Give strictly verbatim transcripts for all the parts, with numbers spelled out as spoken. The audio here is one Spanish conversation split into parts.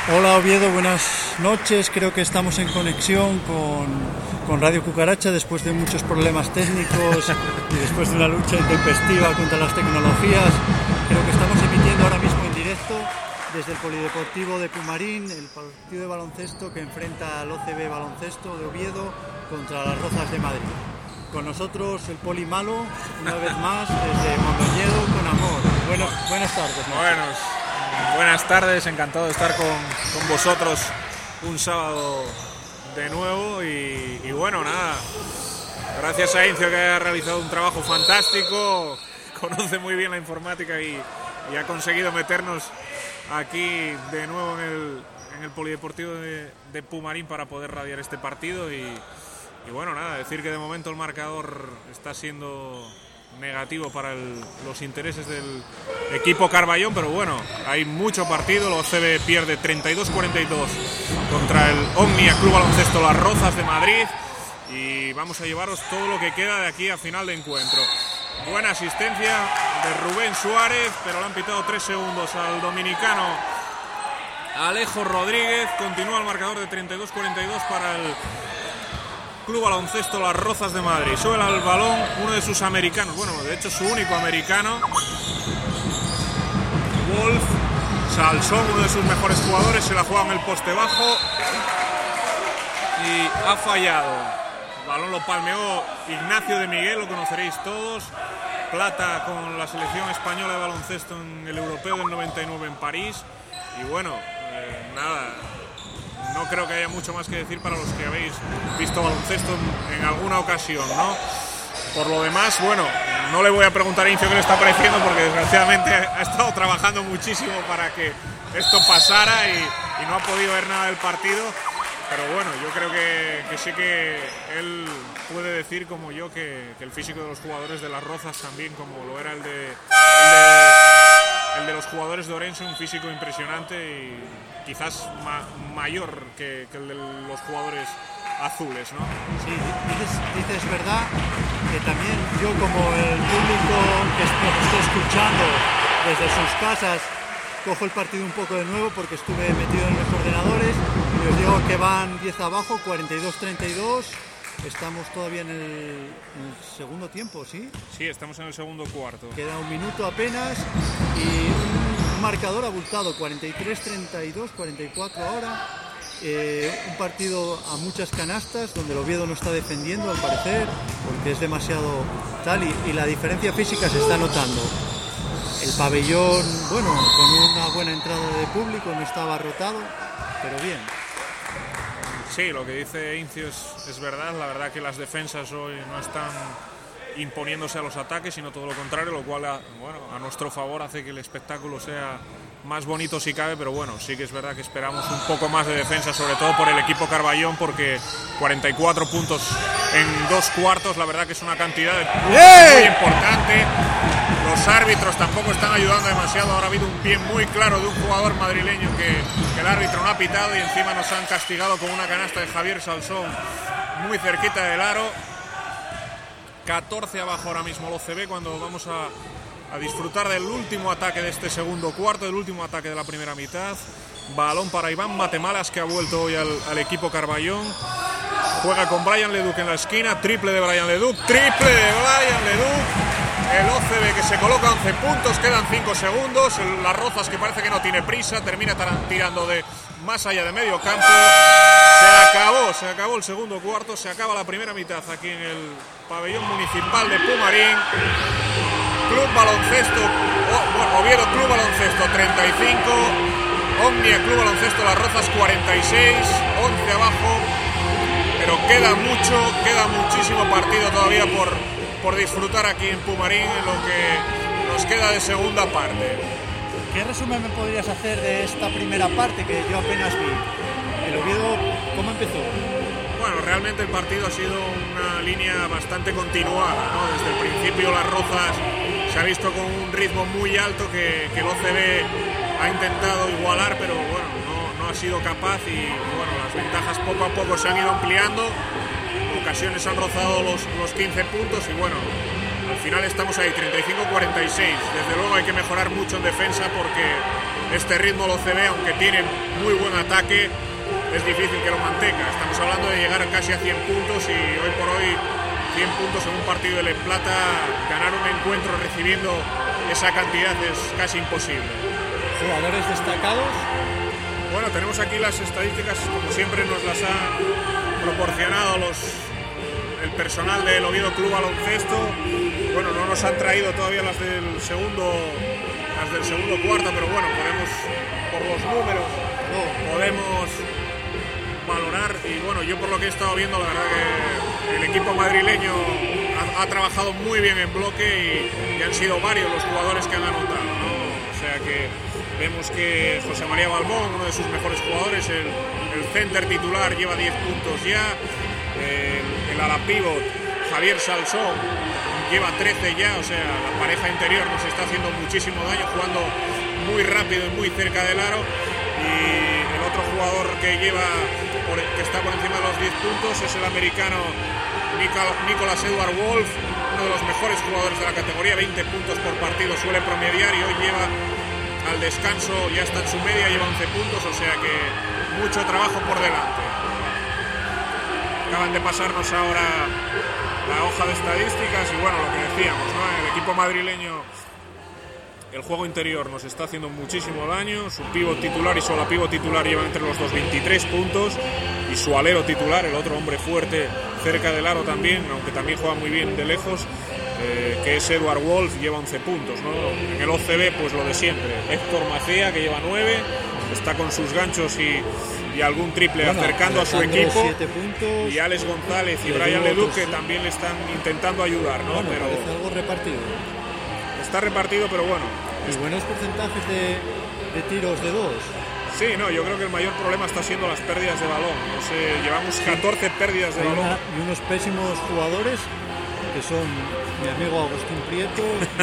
Hola Oviedo, buenas noches. Creo que estamos en conexión con, con Radio Cucaracha después de muchos problemas técnicos y después de una lucha intempestiva contra las tecnologías. Creo que estamos emitiendo ahora mismo en directo desde el Polideportivo de Pumarín, el partido de baloncesto que enfrenta al O C B Baloncesto de Oviedo contra las Rozas de Madrid. Con nosotros el Poli Malo, una vez más, desde Mondoñedo con amor. Bueno, buenas tardes. ¿no? Buenos, buenas tardes, encantado de estar con, con vosotros un sábado de nuevo y, y bueno, nada, gracias a Incio que ha realizado un trabajo fantástico, conoce muy bien la informática y, y ha conseguido meternos aquí de nuevo en el, en el Polideportivo de, de Pumarín para poder radiar este partido y, y bueno, nada, decir que de momento el marcador está siendo negativo para el, los intereses del equipo Carballón, pero bueno, hay mucho partido. El O C B pierde treinta y dos cuarenta y dos contra el Omnia Club Baloncesto Las Rozas de Madrid y vamos a llevaros todo lo que queda de aquí a final de encuentro. Buena asistencia de Rubén Suárez, pero le han pitado tres segundos al dominicano Alejo Rodríguez. Continúa el marcador de treinta y dos cuarenta y dos para el Club Baloncesto Las Rozas de Madrid. Sube al balón uno de sus americanos, bueno, de hecho su único americano, Wolf Salsón, uno de sus mejores jugadores, se la juega en el poste bajo y ha fallado. El balón lo palmeó Ignacio de Miguel, lo conoceréis todos, plata con la selección española de baloncesto en el Europeo del noventa y nueve en París. Y bueno, eh, nada, no creo que haya mucho más que decir para los que habéis visto baloncesto en, en alguna ocasión, ¿no? Por lo demás, bueno, no le voy a preguntar a Incio qué le está pareciendo porque desgraciadamente ha estado trabajando muchísimo para que esto pasara y, y no ha podido ver nada del partido. Pero bueno, yo creo que, que sí que él puede decir como yo que, que el físico de los jugadores de Las Rozas también, como lo era el de, el de, el de los jugadores de Orense, un físico impresionante y quizás ma, mayor que, que el de los jugadores azules, ¿no? Sí, dices, dices verdad que también yo, como el público que nos está escuchando desde sus casas, cojo el partido un poco de nuevo porque estuve metido en los ordenadores y os digo que van diez abajo, cuarenta y dos treinta y dos. Estamos todavía en el, en el segundo tiempo, ¿sí? Sí, estamos en el segundo cuarto. Queda un minuto apenas y un marcador abultado, cuarenta y tres treinta y dos, cuarenta y cuatro ahora. Eh, un partido a muchas canastas donde el Oviedo no está defendiendo al parecer porque es demasiado tal y, y la diferencia física se está notando. El pabellón, bueno, con una buena entrada de público, no estaba abarrotado, pero bien. Sí, lo que dice Incio es, es verdad. La verdad que las defensas hoy no están imponiéndose a los ataques, sino todo lo contrario, lo cual a, bueno, a nuestro favor hace que el espectáculo sea más bonito si cabe, pero bueno, sí que es verdad que esperamos un poco más de defensa, sobre todo por el equipo Carballón, porque cuarenta y cuatro puntos en dos cuartos, la verdad que es una cantidad de puntos muy importante. Los árbitros tampoco están ayudando demasiado. Ahora ha habido un pie muy claro de un jugador madrileño que, que el árbitro no ha pitado y encima nos han castigado con una canasta de Javier Salsón muy cerquita del aro. catorce abajo ahora mismo el O C B cuando vamos a, a disfrutar del último ataque de este segundo cuarto, del último ataque de la primera mitad. Balón para Iván Matemalas, que ha vuelto hoy al, al equipo Carballón. Juega con Brian Leduc en la esquina, triple de Brian Leduc, triple de Brian Leduc. El O C B que se coloca once puntos, quedan cinco segundos. El, Las Rozas, que parece que no tiene prisa, termina tirando de más allá de medio campo. Se acabó, se acabó el segundo cuarto, se acaba la primera mitad aquí en el pabellón municipal de Pumarín. Club Baloncesto, oh, bueno, Oviedo Club Baloncesto treinta y cinco, Omnia Club Baloncesto Las Rozas cuarenta y seis, once abajo, pero queda mucho, queda muchísimo partido todavía por, por disfrutar aquí en Pumarín en lo que nos queda de segunda parte. ¿Qué resumen me podrías hacer de esta primera parte que yo apenas vi? ¿El Oviedo cómo empezó? Bueno, realmente el partido ha sido una línea bastante continuada, ¿no? Desde el principio Las Rozas se ha visto con un ritmo muy alto que, que el O C B ha intentado igualar, pero bueno, no, no ha sido capaz y bueno, las ventajas poco a poco se han ido ampliando, en ocasiones han rozado los, los quince puntos y bueno, al final estamos ahí, treinta y cinco cuarenta y seis. Desde luego hay que mejorar mucho en defensa porque este ritmo el O C B, aunque tiene muy buen ataque, es difícil que lo mantenga. Estamos hablando de llegar casi a cien puntos y hoy por hoy cien puntos en un partido de El Plata, ganar un encuentro recibiendo esa cantidad es casi imposible. ¿Jugadores destacados? Bueno, tenemos aquí las estadísticas, como siempre nos las ha proporcionado los, el personal del Oviedo Club Baloncesto. Bueno, no nos han traído todavía las del segundo, las del segundo cuarto, pero bueno, podemos, por los números, no, podemos valorar. Y bueno, yo por lo que he estado viendo, la verdad que el equipo madrileño ha, ha trabajado muy bien en bloque y, y han sido varios los jugadores que han anotado, ¿no? O sea que vemos que José María Balbón, uno de sus mejores jugadores, el, el center titular, lleva diez puntos ya. El, el ala pívot, Javier Salsón, lleva trece ya. O sea, la pareja interior nos está haciendo muchísimo daño, jugando muy rápido y muy cerca del aro. Y el otro jugador que lleva por, que está por encima de los diez puntos es el americano Nicholas Edward Wolf, uno de los mejores jugadores de la categoría. Veinte puntos por partido suele promediar y hoy lleva al descanso, ya está en su media, lleva once puntos, o sea que mucho trabajo por delante. Acaban de pasarnos ahora la hoja de estadísticas y bueno, lo que decíamos, ¿no? El equipo madrileño, el juego interior nos está haciendo muchísimo daño. Su pívot titular y su ala pívot titular llevan entre los dos veintitrés puntos y su alero titular, el otro hombre fuerte cerca del aro también, aunque también juega muy bien de lejos, Eh, que es Edward Wolf, lleva once puntos, ¿no? En el O C B, pues lo de siempre. Héctor Macea, que lleva nueve, está con sus ganchos y, y algún triple, bueno, acercando a su equipo. Puntos, y Alex González y Brian Leduc, que también le están intentando ayudar, ¿no? Bueno, pero parece algo repartido. Está repartido, pero bueno. Y buenos porcentajes de, de tiros de dos. Sí, no, yo creo que el mayor problema está siendo las pérdidas de balón. No sé, llevamos catorce pérdidas de Hay balón. Una, y unos pésimos jugadores que son mi amigo Agustín Prieto.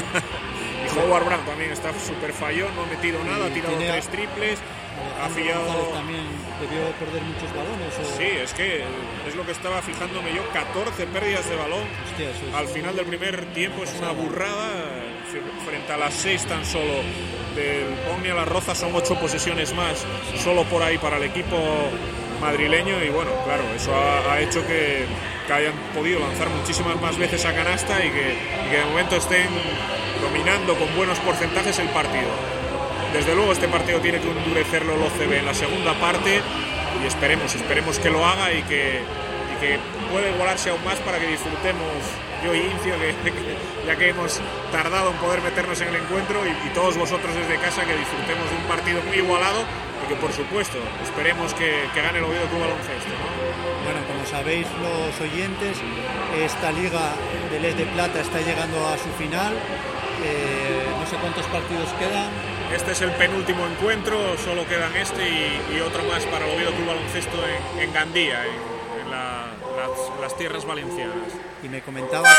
Y Howard Brown también está súper fallón, no ha metido nada, ha tirado tres triples, ha fallado. También debió perder muchos balones. O... Sí, es que es lo que estaba fijándome yo, catorce pérdidas de balón. Hostia, eso es... Al final del primer tiempo es una burrada, frente a las seis tan solo del Omnia Las Rozas, son ocho posesiones más, solo por ahí para el equipo madrileño. Y bueno, claro, eso ha, ha hecho que, que hayan podido lanzar muchísimas más veces a canasta y que, y que de momento estén dominando con buenos porcentajes el partido. Desde luego este partido tiene que endurecerlo el O C B en la segunda parte y esperemos, esperemos que lo haga y que, y que pueda igualarse aún más para que disfrutemos, yo y Incio, que, que, ya que hemos tardado en poder meternos en el encuentro, y, y todos vosotros desde casa, que disfrutemos de un partido muy igualado y que por supuesto esperemos que, que gane el Oviedo Club Baloncesto, ¿no? Bueno, como sabéis los oyentes, esta liga del Es de Plata está llegando a su final. Eh, no sé cuántos partidos quedan. Este es el penúltimo encuentro, solo quedan este y, y otro más para el Oviedo Club Baloncesto en, en Gandía, en, en, la, las, las tierras valencianas. Y me comentabas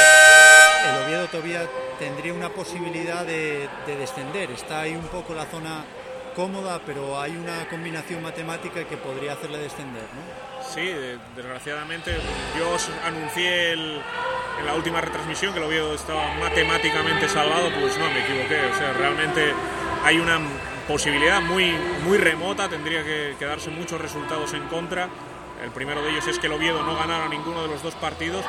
que el Oviedo todavía tendría una posibilidad de, de descender. Está ahí un poco la zona cómoda, pero hay una combinación matemática que podría hacerle descender, ¿no? Sí, desgraciadamente yo os anuncié el, en la última retransmisión que el Oviedo estaba matemáticamente salvado, pues no, me equivoqué. O sea, realmente hay una posibilidad muy, muy remota, tendría que, que darse muchos resultados en contra. El primero de ellos es que el Oviedo no ganara ninguno de los dos partidos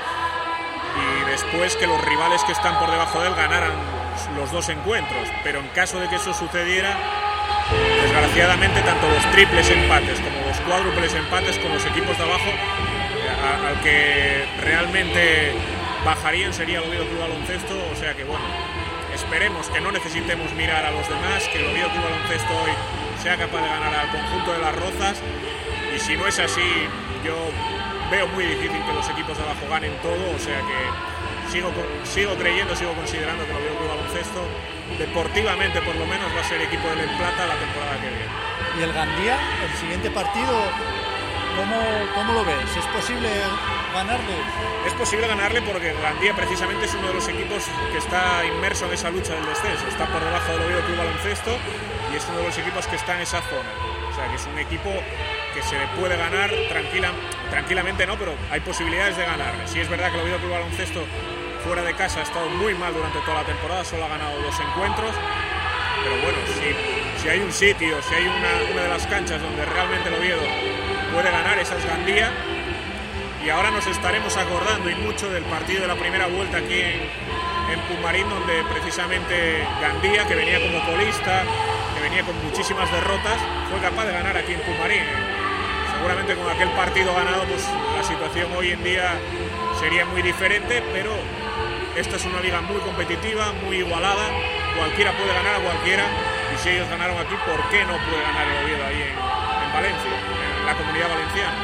y después que los rivales que están por debajo de él ganaran los dos encuentros. Pero en caso de que eso sucediera, desgraciadamente tanto los triples empates como los cuádruples empates con los equipos de abajo, a, al que realmente bajarían sería el Oviedo Club Baloncesto. O sea que bueno, esperemos que no necesitemos mirar a los demás, que el Oviedo Club Baloncesto hoy sea capaz de ganar al conjunto de Las Rozas, y si no es así, yo veo muy difícil que los equipos de abajo ganen todo. O sea que sigo, sigo creyendo, sigo considerando que el Oviedo Club Baloncesto deportivamente por lo menos va a ser equipo del El Plata la temporada que viene. Y el Gandía, el siguiente partido, ¿cómo, cómo lo ves? ¿Es posible ganarle? Es posible ganarle porque Gandía precisamente es uno de los equipos que está inmerso en esa lucha del descenso, está por debajo del Oviedo Club Baloncesto y es uno de los equipos que está en esa zona. O sea que es un equipo que se le puede ganar tranquila, tranquilamente, no, pero hay posibilidades de ganarle. Sí es verdad que el Oviedo Club Baloncesto fuera de casa ha estado muy mal durante toda la temporada, solo ha ganado dos encuentros, pero bueno, si, si hay un sitio, si hay una, una de las canchas donde realmente el Oviedo puede ganar, esa es Gandía. Y ahora nos estaremos acordando y mucho del partido de la primera vuelta aquí en, en Pumarín, donde precisamente Gandía, que venía como colista, que venía con muchísimas derrotas, fue capaz de ganar aquí en Pumarín. Seguramente con aquel partido ganado, pues la situación hoy en día sería muy diferente, pero esta es una liga muy competitiva, muy igualada, cualquiera puede ganar a cualquiera, y si ellos ganaron aquí, ¿por qué no puede ganar el Oviedo ahí en, en Valencia, en la Comunidad Valenciana?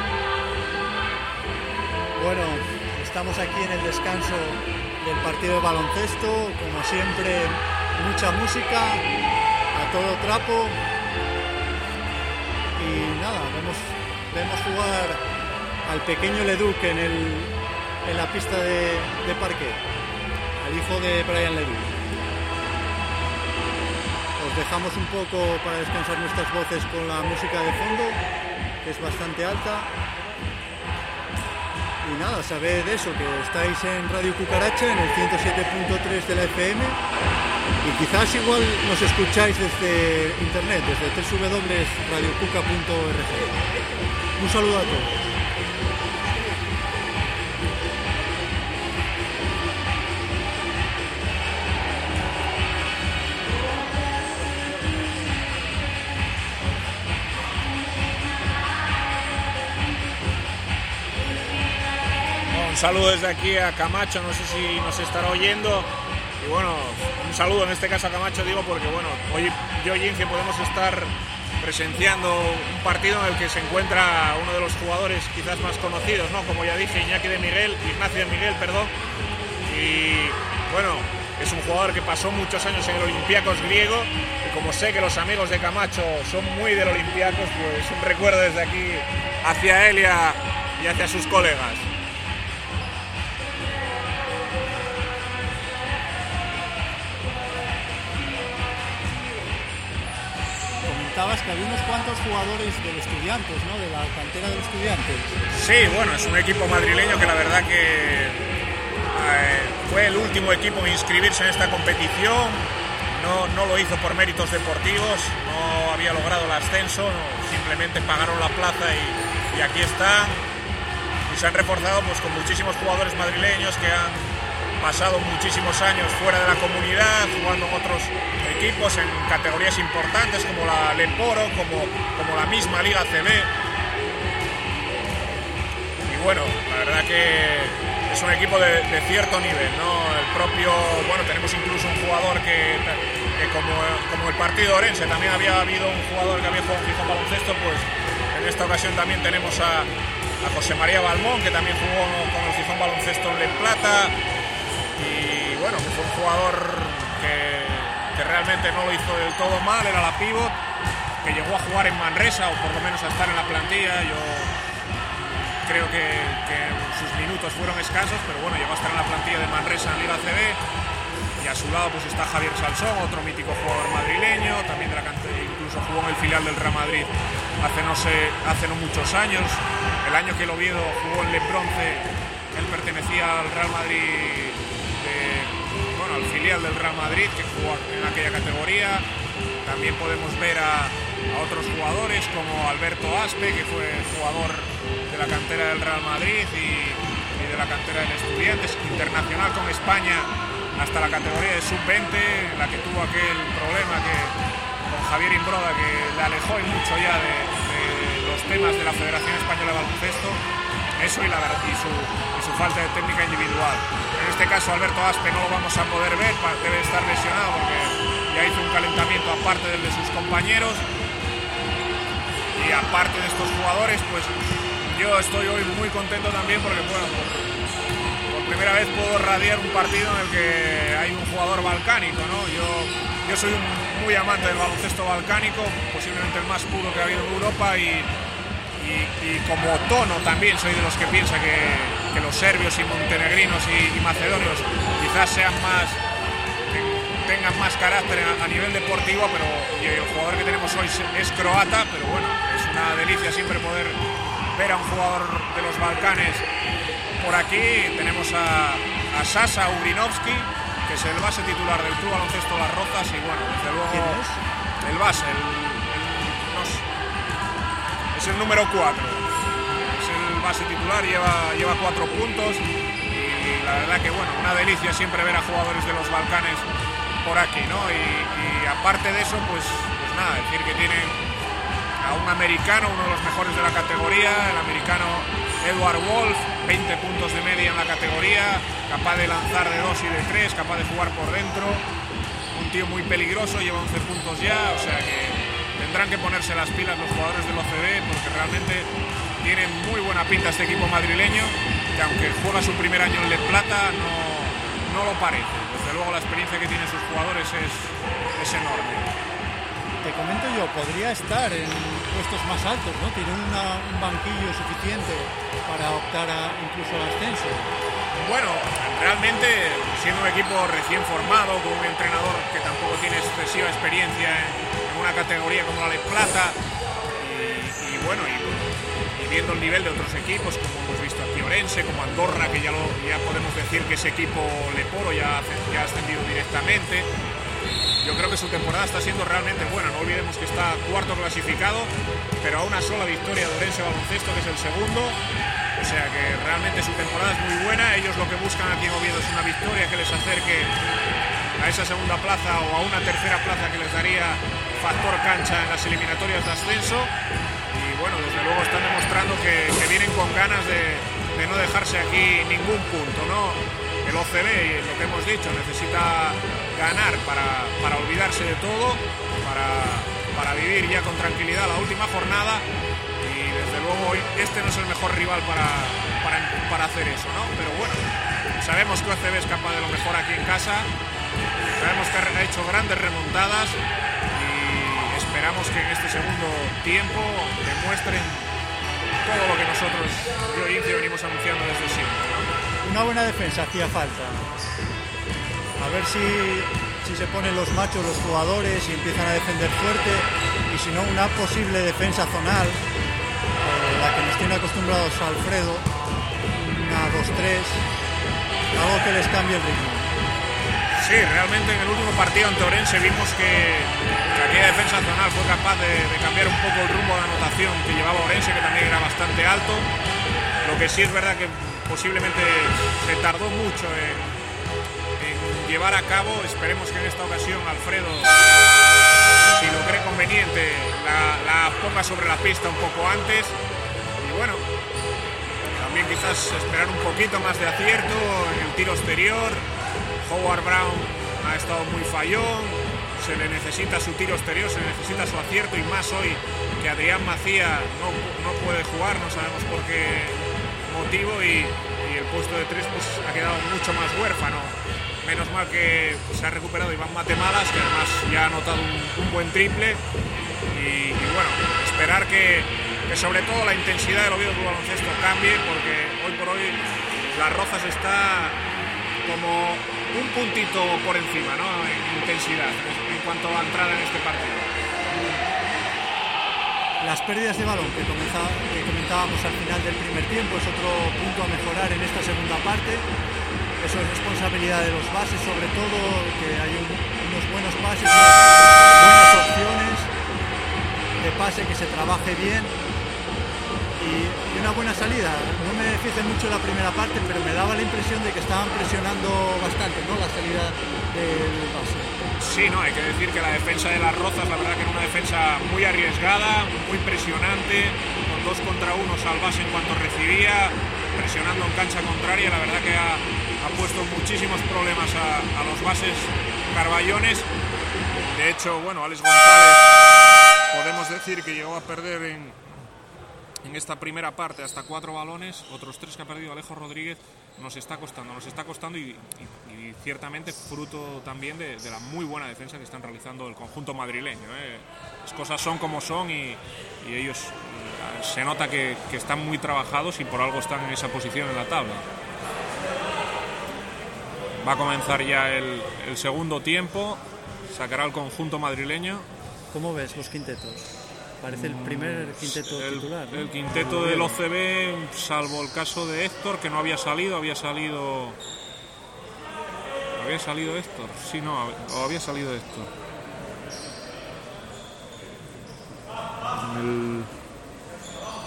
Bueno, estamos aquí en el descanso del partido de baloncesto, como siempre, mucha música, a todo trapo, y nada, vemos, vemos jugar al pequeño Leduc en, el, en la pista de, de parque, al hijo de Brian Leduc. Os dejamos un poco para descansar nuestras voces con la música de fondo, que es bastante alta. Y nada, sabed eso, que estáis en Radio Cucaracha, en el ciento siete punto tres de la F M, y quizás igual nos escucháis desde internet, desde doble u doble u doble u punto radio cuca punto org. Un saludo a todos. Un saludo desde aquí a Camacho, no sé si nos estará oyendo, y bueno, un saludo en este caso a Camacho, digo, porque bueno, hoy yo y Inge podemos estar presenciando un partido en el que se encuentra uno de los jugadores quizás más conocidos, ¿no? Como ya dije, Iñaki de Miguel, Ignacio de Miguel, perdón, y bueno, es un jugador que pasó muchos años en el Olympiacos griego, y como sé que los amigos de Camacho son muy del Olympiacos, pues un recuerdo desde aquí hacia él y, a, y hacia sus colegas. Comentabas que había unos cuantos jugadores del Estudiantes, ¿no? De la cantera del Estudiantes. Sí, bueno, es un equipo madrileño que la verdad que eh, fue el último equipo en inscribirse en esta competición. No, no lo hizo por méritos deportivos, no había logrado el ascenso, no, simplemente pagaron la plaza y, y aquí están. Y se han reforzado pues con muchísimos jugadores madrileños que han pasado muchísimos años fuera de la comunidad, jugando en otros equipos en categorías importantes como la Leporo, como, como la misma Liga C B. Y bueno, la verdad que es un equipo de, de cierto nivel, ¿no? El propio, bueno, tenemos incluso un jugador que, que como, como el partido orense también había habido un jugador que había jugado en Gijón Baloncesto, pues en esta ocasión también tenemos a, a José María Balmón, que también jugó con el Gijón Baloncesto en Le Plata. Y bueno, que fue un jugador que, que realmente no lo hizo del todo mal, era la pívot, que llegó a jugar en Manresa, o por lo menos a estar en la plantilla. Yo creo que, que sus minutos fueron escasos, pero bueno, llegó a estar en la plantilla de Manresa en Liga C B. Y a su lado pues está Javier Salsón, otro mítico jugador madrileño, también de la cantera, incluso jugó en el filial del Real Madrid hace no, sé, hace no muchos años. El año que el Oviedo jugó en Le Bronce, él pertenecía al Real Madrid, bueno, al filial del Real Madrid, que jugó en aquella categoría. También podemos ver a, a otros jugadores como Alberto Aspe, que fue jugador de la cantera del Real Madrid y, y de la cantera del Estudiantes, internacional con España hasta la categoría de sub veinte, en la que tuvo aquel problema que con Javier Imbroda, que le alejó y mucho ya de, de los temas de la Federación Española de Baloncesto. Eso y, la, y, su, y su falta de técnica individual. En este caso Alberto Aspe no lo vamos a poder ver, debe estar lesionado porque ya hizo un calentamiento aparte del de sus compañeros. Y aparte de estos jugadores, pues yo estoy hoy muy contento también porque bueno, por, por primera vez puedo radiar un partido en el que hay un jugador balcánico, ¿no? Yo, yo soy un, muy amante del baloncesto balcánico, posiblemente el más puro que ha habido en Europa, y Y, y como tono también soy de los que piensa que, que los serbios y montenegrinos y, y macedonios quizás sean más, que tengan más carácter a, a nivel deportivo, pero y el jugador que tenemos hoy es, es croata, pero bueno, es una delicia siempre poder ver a un jugador de los Balcanes por aquí. Tenemos a, a Sasa Urinovski, que es el base titular del Club Baloncesto Las Rozas, y bueno, desde luego el base, el, el, no sé, es el número cuatro, es el base titular, lleva, lleva cuatro puntos y la verdad que bueno, una delicia siempre ver a jugadores de los Balcanes por aquí, ¿no? Y, y aparte de eso, pues, pues nada, decir que tienen a un americano, uno de los mejores de la categoría, el americano Edward Wolf, veinte puntos de media en la categoría, capaz de lanzar de dos y de tres, capaz de jugar por dentro, un tío muy peligroso, lleva once puntos ya, o sea que tendrán que ponerse las pilas los jugadores del O C B porque realmente tienen muy buena pinta este equipo madrileño, que aunque juega su primer año en Le Plata, no, no lo parece. Desde luego la experiencia que tienen sus jugadores es, es enorme. Te comento yo, podría estar en puestos más altos, ¿no? Tiene una, un banquillo suficiente para optar a, incluso al ascenso. Bueno, realmente siendo un equipo recién formado, con un entrenador que tampoco tiene excesiva experiencia en, en una categoría como la de Plata, y, y bueno, y, y viendo el nivel de otros equipos, como hemos visto aquí Orense, como Andorra, que ya, lo, ya podemos decir que ese equipo Leporo ya, ya ha ascendido directamente. Yo creo que su temporada está siendo realmente buena. No olvidemos que está cuarto clasificado, pero a una sola victoria de Orense Baloncesto, que es el segundo. O sea que realmente su temporada es muy buena. Ellos lo que buscan aquí en Oviedo es una victoria que les acerque a esa segunda plaza o a una tercera plaza que les daría factor cancha en las eliminatorias de ascenso. Y bueno, desde luego están demostrando que, que vienen con ganas de, de no dejarse aquí ningún punto, ¿no? El O C B, lo que hemos dicho, necesita ganar para, para olvidarse de todo, para, para vivir ya con tranquilidad la última jornada y desde luego este no es el mejor rival para, para, para hacer eso, ¿no? Pero bueno, sabemos que O C B es capaz de lo mejor aquí en casa, sabemos que ha hecho grandes remontadas y esperamos que en este segundo tiempo demuestren todo lo que nosotros, yo y Incio, venimos anunciando desde siempre, ¿no? Una buena defensa hacía falta. A ver si, si se ponen los machos los jugadores y empiezan a defender fuerte, y si no, una posible defensa zonal, eh, la que nos tiene acostumbrados Alfredo, una dos tres, algo que les cambie el ritmo. Sí, realmente en el último partido ante Orense vimos que, que aquella defensa zonal fue capaz de, de cambiar un poco el rumbo de anotación que llevaba Orense, que también era bastante alto. Lo que sí es verdad que posiblemente se tardó mucho en, en llevar a cabo. Esperemos que en esta ocasión Alfredo, si lo cree conveniente, la, la ponga sobre la pista un poco antes. Y bueno, también quizás esperar un poquito más de acierto en el tiro exterior. Howard Brown ha estado muy fallón, se le necesita su tiro exterior, se le necesita su acierto, y más hoy que Adrián Macía no, no puede jugar, no sabemos por qué motivo, y, y el puesto de tres pues ha quedado mucho más huérfano. Menos mal que se ha recuperado Iván Matemalas, que además ya ha anotado un, un buen triple, y, y bueno, esperar que, que sobre todo la intensidad del Oviedo Club Baloncesto cambie, porque hoy por hoy Las Rozas está como un puntito por encima, ¿no?, en intensidad en cuanto a entrada en este partido. Las pérdidas de balón que, comenzaba, que comentábamos al final del primer tiempo es otro punto a mejorar en esta segunda parte. Eso es responsabilidad de los bases, sobre todo, que hay un, unos buenos pases, unas buenas opciones de pase, que se trabaje bien y, y una buena salida. No me fijé mucho en la primera parte, pero me daba la impresión de que estaban presionando bastante, ¿no?, la salida del base. Sí, no, hay que decir que la defensa de Las Rozas, la verdad que era una defensa muy arriesgada, muy presionante, con dos contra unos al base en cuanto recibía, presionando en cancha contraria. La verdad que ha, ha puesto muchísimos problemas a, a los bases carballones. De hecho, bueno, Alex González, podemos decir que llegó a perder en, en esta primera parte hasta cuatro balones, otros tres que ha perdido Alejo Rodríguez. Nos está costando, nos está costando y, y, y ciertamente fruto también de, de la muy buena defensa que están realizando el conjunto madrileño, ¿eh? Las cosas son como son y, y ellos eh, se nota que, que están muy trabajados y por algo están en esa posición en la tabla. Va a comenzar ya el, el segundo tiempo, sacará el conjunto madrileño. ¿Cómo ves los quintetos? Parece el primer quinteto el, titular, ¿no? El quinteto del O C B, salvo el caso de Héctor, que no había salido, había salido... ¿Había salido Héctor? Sí, no, o había salido Héctor.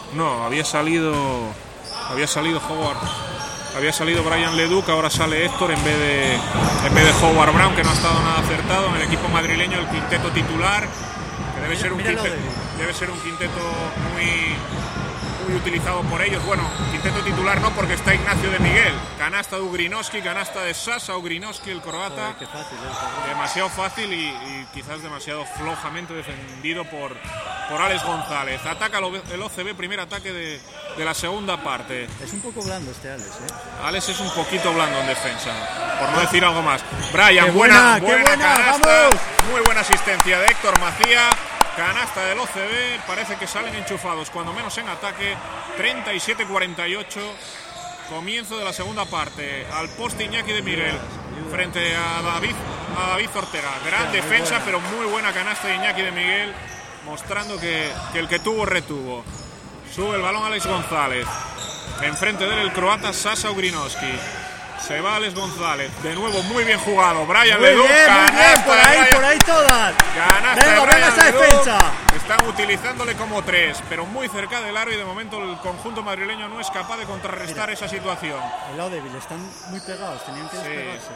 No, había salido había salido Howard, había salido Brian Leduc, ahora sale Héctor en vez de en vez de Howard Brown, que no ha estado nada acertado en el equipo madrileño. El quinteto titular, que debe ser un quinteto, debe ser un quinteto muy muy utilizado por ellos. Bueno, quinteto titular no, porque está Ignacio de Miguel, canasta de Ugrinovski, canasta de Sasa Ugrinovski, el croata. Joder, qué fácil, ¿eh? Demasiado fácil y, y quizás demasiado flojamente defendido por, por Alex González. Ataca el O C B, primer ataque de, de la segunda parte. Es un poco blando este Alex, ¿eh? Alex es un poquito blando en defensa, por no decir algo más. Brian, qué buena, buena, buena, qué buena, canasta, vamos. Muy buena asistencia de Héctor Macía. Canasta del O C B, parece que salen enchufados, cuando menos en ataque. Treinta y siete cuarenta y ocho, comienzo de la segunda parte. Al poste Iñaki de Miguel frente a David, a David Ortega. Gran defensa, pero muy buena canasta de Iñaki de Miguel, mostrando que, que el que tuvo retuvo. Sube el balón Alex González. Enfrente de él el croata Sasa Ugrinovski. Se va Alex González. De nuevo muy bien jugado. Brian Muy Leduc. bien, muy bien, por ahí, Brian, por ahí todas. Canasta Venga, de venga Brian esa Leduc. defensa. Están utilizándole como tres, pero muy cerca del aro, y de momento el conjunto madrileño no es capaz de contrarrestar Mira, esa situación. El lado débil, están muy pegados, tenían que Sí. despegarse.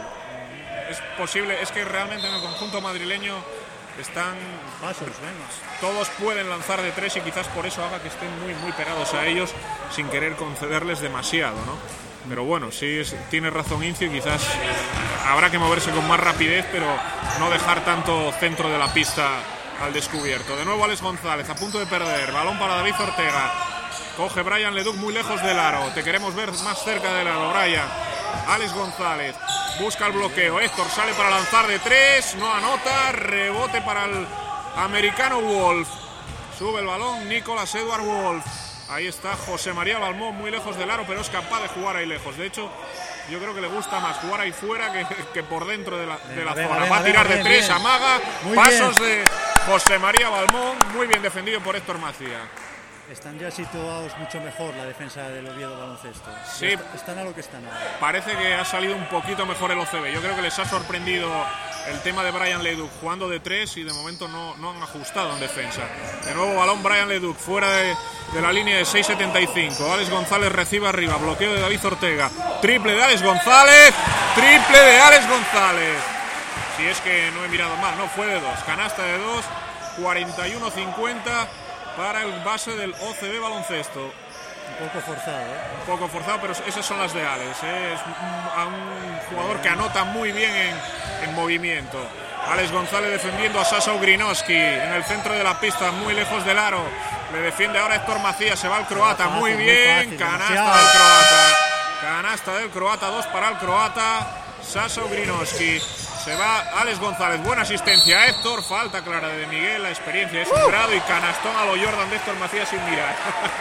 Es posible, es que realmente en el conjunto madrileño están... Pasos, venga. Todos pueden lanzar de tres y quizás por eso haga que estén muy muy pegados a ellos sin querer concederles demasiado, ¿no? Pero bueno, sí es, tiene razón Incio, quizás habrá que moverse con más rapidez, pero no dejar tanto centro de la pista al descubierto. De nuevo Alex González a punto de perder, balón para David Ortega. Coge Brian Leduc muy lejos del aro, te queremos ver más cerca del aro, Brian. Alex González busca el bloqueo, Héctor sale para lanzar de tres, no anota, rebote para el americano Wolf. Sube el balón Nicolas Edward Wolf. Ahí está José María Balmón, muy lejos del aro, pero es capaz de jugar ahí lejos. De hecho, yo creo que le gusta más jugar ahí fuera que, que por dentro de la, de la venga, zona. venga, Va a tirar venga, de bien, tres, bien. amaga, Muy pasos bien. de José María Balmón, muy bien defendido por Héctor Macía. Están ya situados mucho mejor la defensa del Oviedo Baloncesto. Sí. Est- Están a lo que están ahora. Parece que ha salido un poquito mejor el O C B. Yo creo que les ha sorprendido el tema de Brian Leduc jugando de tres y de momento no, no han ajustado en defensa. De nuevo balón Brian Leduc fuera de, de la línea de seis setenta y cinco. Alex González recibe arriba, bloqueo de David Ortega. Triple de Alex González, triple de Alex González. Si es que no he mirado mal, no, fue de dos. Canasta de dos, cuarenta y uno cincuenta para el base del O C B Baloncesto. Un poco forzado, ¿eh? Un poco forzado, pero esas son las de Alex, ¿eh? Es un, a un jugador que anota muy bien en, en movimiento. Alex González defendiendo a Sasa Ugrinovski en el centro de la pista, muy lejos del aro. Le defiende ahora Héctor Macías, se va el croata, Fácil, muy muy bien. fácil, Canasta demasiado. del croata. Canasta del croata, dos para el croata. Sasa Ugrinovski. Se va Alex González, buena asistencia a Héctor, falta clara de Miguel, la experiencia es un grado y canastón a lo Jordan de Héctor Macías sin mirar.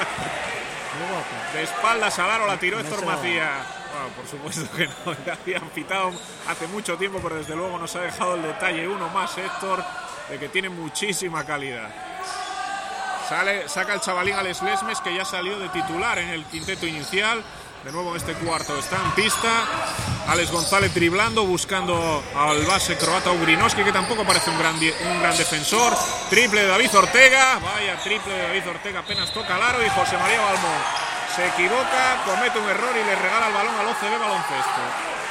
Muy guapo. De espaldas al aro la tiró No Héctor se va. Macías. Bueno, por supuesto que no, le habían pitado hace mucho tiempo, pero desde luego nos ha dejado el detalle uno más Héctor, de que tiene muchísima calidad. Sale, saca el chavalín Alex Lesmes, que ya salió de titular en el quinteto inicial. De nuevo en este cuarto está en pista. Alex González driblando, buscando al base croata Ugrinovski, que tampoco parece un gran, un gran defensor. Triple de David Ortega. Vaya triple de David Ortega, apenas toca el aro. Y José María Balmón se equivoca, comete un error y le regala el balón al O C B Baloncesto.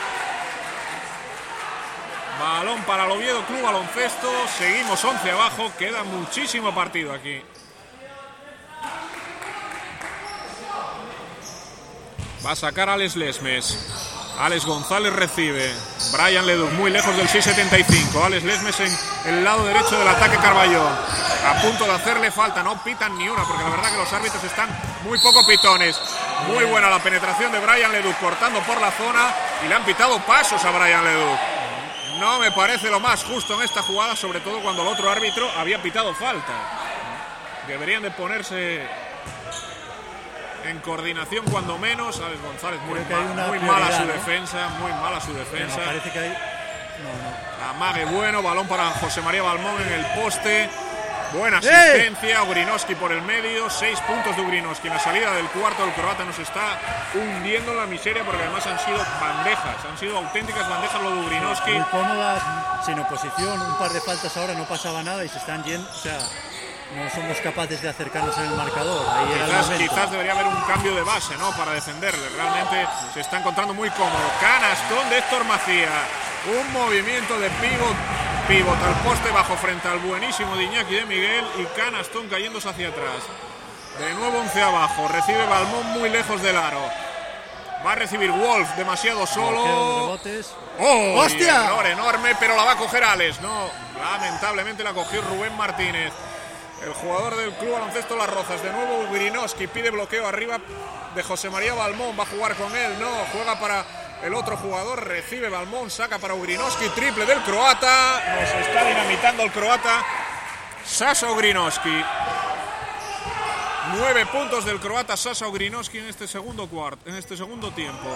Balón para el Oviedo Club Baloncesto. Seguimos once abajo. Queda muchísimo partido aquí. Va a sacar a Alex Lesmes. Alex González recibe. Brian Leduc muy lejos del seis setenta y cinco. Alex Lesmes en el lado derecho del ataque Carballón. A punto de hacerle falta. No pitan ni una, porque la verdad que los árbitros están muy poco pitones. Muy buena la penetración de Brian Leduc cortando por la zona. Y le han pitado pasos a Brian Leduc. No me parece lo más justo en esta jugada, sobre todo cuando el otro árbitro había pitado falta. Deberían de ponerse en coordinación cuando menos. Alex González muy, ma muy mala su ¿no? defensa, muy mala su defensa. No, parece que hay... no, no. Amague bueno, balón para José María Balmón en el poste. Buena asistencia, ¡eh! Ugrinovski por el medio, seis puntos de Ugrinovski. En la salida del cuarto el croata nos está hundiendo en la miseria, porque además han sido bandejas, han sido auténticas bandejas lo de Ugrinovski. Muy cómodas, sin oposición, un par de faltas ahora, no pasaba nada y se están yendo, o sea... no somos capaces de acercarnos en el marcador. Ahí era el Quizás, momento. quizás debería haber un cambio de base, ¿no?, para defenderle. Realmente se está encontrando muy cómodo. Canastón de Héctor Macía. Un movimiento de pivot, pivot al poste bajo frente al buenísimo de Iñaki de Miguel, y canastón cayéndose hacia atrás. De nuevo once abajo. Recibe Balmón muy lejos del aro. Va a recibir Wolf demasiado solo. ¡Oh! ¡Hostia! Error enorme, pero la va a coger Alex. No, lamentablemente la cogió Rubén Martínez, el jugador del Club Baloncesto Las Rozas. De nuevo Ugrinovski pide bloqueo arriba de José María Balmón. Va a jugar con él. No, juega para el otro jugador. Recibe Balmón, saca para Ugrinovski. Triple del croata. Nos está dinamitando el croata Sasha Ugrinovski. Nueve puntos del croata Sasha Ugrinovski en este segundo cuarto, en este segundo tiempo.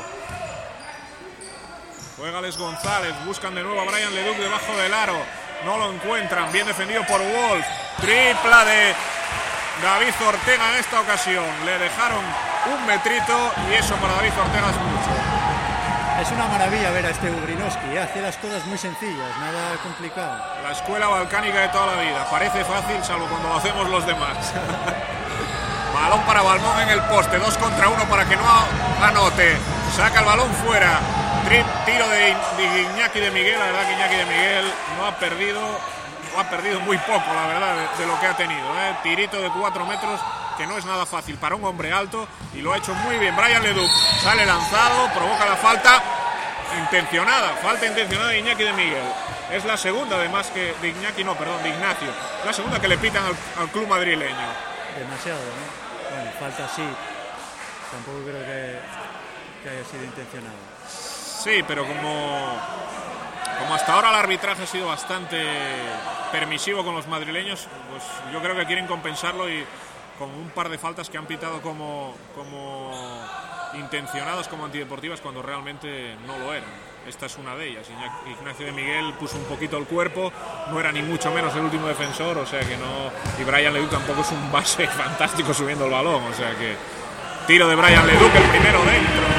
Juega Les González, buscan de nuevo a Brian Leduc debajo del aro. No lo encuentran, bien defendido por Wolf. Tripla de David Ortega en esta ocasión. Le dejaron un metrito y eso para David Ortega es mucho. Es una maravilla ver a este Ugrinovski, ¿eh? Hace las cosas muy sencillas, nada complicado. La escuela balcánica de toda la vida. Parece fácil, salvo cuando lo hacemos los demás. Balón para Balmón en el poste, dos contra uno para que no anote. Saca el balón fuera. Trip, tiro de, de Iñaki de Miguel. La verdad que Iñaki de Miguel no ha perdido, no ha perdido muy poco, la verdad, de, de lo que ha tenido. ¿eh? Tirito de cuatro metros, que no es nada fácil para un hombre alto, y lo ha hecho muy bien. Brian Leduc sale lanzado, provoca la falta intencionada, falta intencionada de Iñaki de Miguel. Es la segunda, además, que de Iñaki, no, perdón, de Ignacio. La segunda que le pitan al, al club madrileño. Demasiado, ¿no? Bueno, falta sí. Tampoco creo que, que haya sido intencionado. Sí, pero como, como hasta ahora el arbitraje ha sido bastante permisivo con los madrileños, pues yo creo que quieren compensarlo y con un par de faltas que han pitado como, como intencionadas, como antideportivas, cuando realmente no lo eran. Esta es una de ellas. Ignacio de Miguel puso un poquito el cuerpo, no era ni mucho menos el último defensor, o sea que no. Y Brian Leduc tampoco es un base fantástico subiendo el balón, o sea que tiro de Brian Leduc, el primero dentro.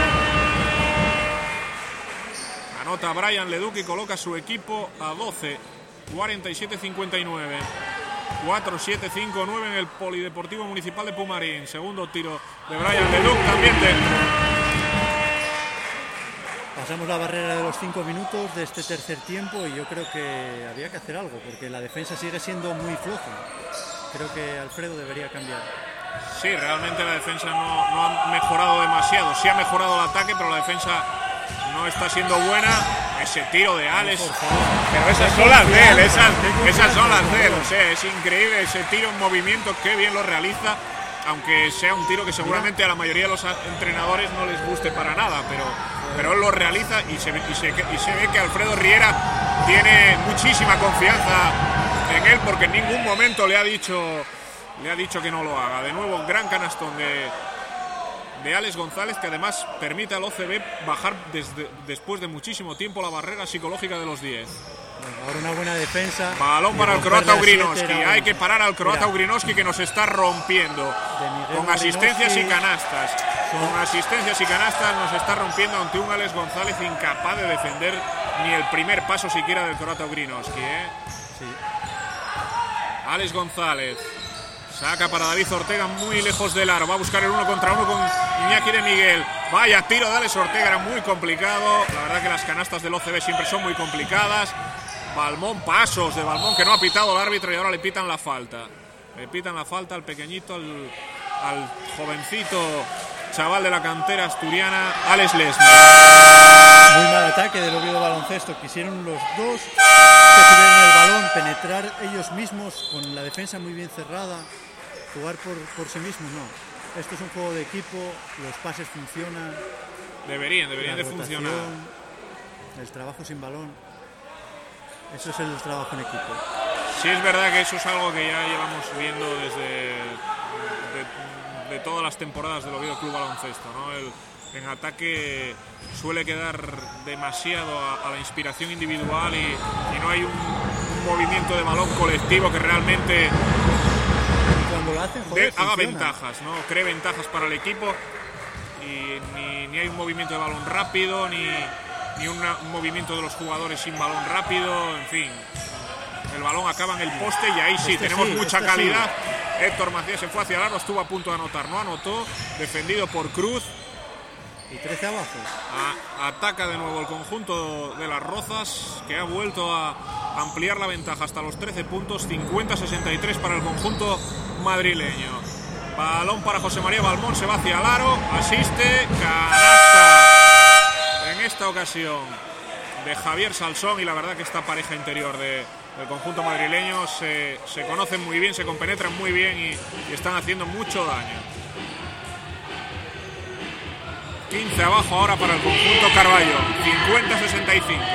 Anota Brian Leduc y coloca a su equipo a doce, cuarenta y siete cincuenta y nueve. cuatro siete cinco nueve en el Polideportivo Municipal de Pumarín. Segundo tiro de Brian Leduc, también dentro. Pasamos la barrera de los cinco minutos de este tercer tiempo y yo creo que había que hacer algo porque la defensa sigue siendo muy floja. Creo que Alfredo debería cambiar. Sí, realmente la defensa no, no ha mejorado demasiado. Sí ha mejorado el ataque, pero la defensa no está siendo buena. Ese tiro de Alex, pero esas son las de él, esas, esas son las de él. O sea, es increíble ese tiro en movimiento, qué bien lo realiza. Aunque sea un tiro que seguramente a la mayoría de los entrenadores no les guste para nada, pero, pero él lo realiza y se, y, se, y se ve que Alfredo Riera tiene muchísima confianza en él, porque en ningún momento le ha dicho, le ha dicho que no lo haga. De nuevo, un gran canastón de, de Alex González, que además permite al O C B bajar desde, después de muchísimo tiempo la barrera psicológica de los diez. Bueno, ahora una buena defensa. Balón para el croata Ugrinovski. Hay que parar al croata Ugrinovski, que nos está rompiendo. Con asistencias y canastas. Con asistencias y canastas nos está rompiendo ante un Alex González incapaz de defender ni el primer paso siquiera del croata Ugrinovski. ¿eh? Sí. Alex González saca para David Ortega muy lejos del aro. Va a buscar el uno contra uno con Iñaki de Miguel. Vaya tiro de Alex Ortega, era muy complicado. La verdad que las canastas del O C B siempre son muy complicadas. Balmón, pasos de Balmón que no ha pitado el árbitro y ahora le pitan la falta. Le pitan la falta al pequeñito, al, al jovencito chaval de la cantera asturiana, Alex Lesnar. Muy mal ataque del Oviedo Baloncesto. Quisieron los dos que tuvieran el balón, penetrar ellos mismos con la defensa muy bien cerrada, jugar por, por sí mismos, no. Esto es un juego de equipo, los pases funcionan. Deberían, deberían de funcionar. El trabajo sin balón. Eso es el trabajo en equipo. Sí, es verdad que eso es algo que ya llevamos viendo desde de, de todas las temporadas del Oviedo Club Baloncesto, ¿no? El, en ataque suele quedar demasiado a, a la inspiración individual y, y no hay un, un movimiento de balón colectivo que realmente cuando lo hacen, joder, de, haga ventajas, ¿no? Cree ventajas para el equipo y ni, ni hay un movimiento de balón rápido ni ni una, un movimiento de los jugadores sin balón rápido, en fin. el balón acaba en el poste y ahí sí, este tenemos sí, mucha este calidad. Sí. Héctor Macías se fue hacia el aro, estuvo a punto de anotar, no anotó, defendido por Cruz. Y trece abajo. A, ataca de nuevo el conjunto de Las Rozas, que ha vuelto a ampliar la ventaja hasta los trece puntos, cincuenta a sesenta y tres para el conjunto madrileño. Balón para José María Balmón, se va hacia el aro, asiste, canasta en esta ocasión de Javier Salsón, y la verdad que esta pareja interior de, del conjunto madrileño se, se conocen muy bien, se compenetran muy bien y, y están haciendo mucho daño. quince abajo ahora para el conjunto Carballo, cincuenta a sesenta y cinco.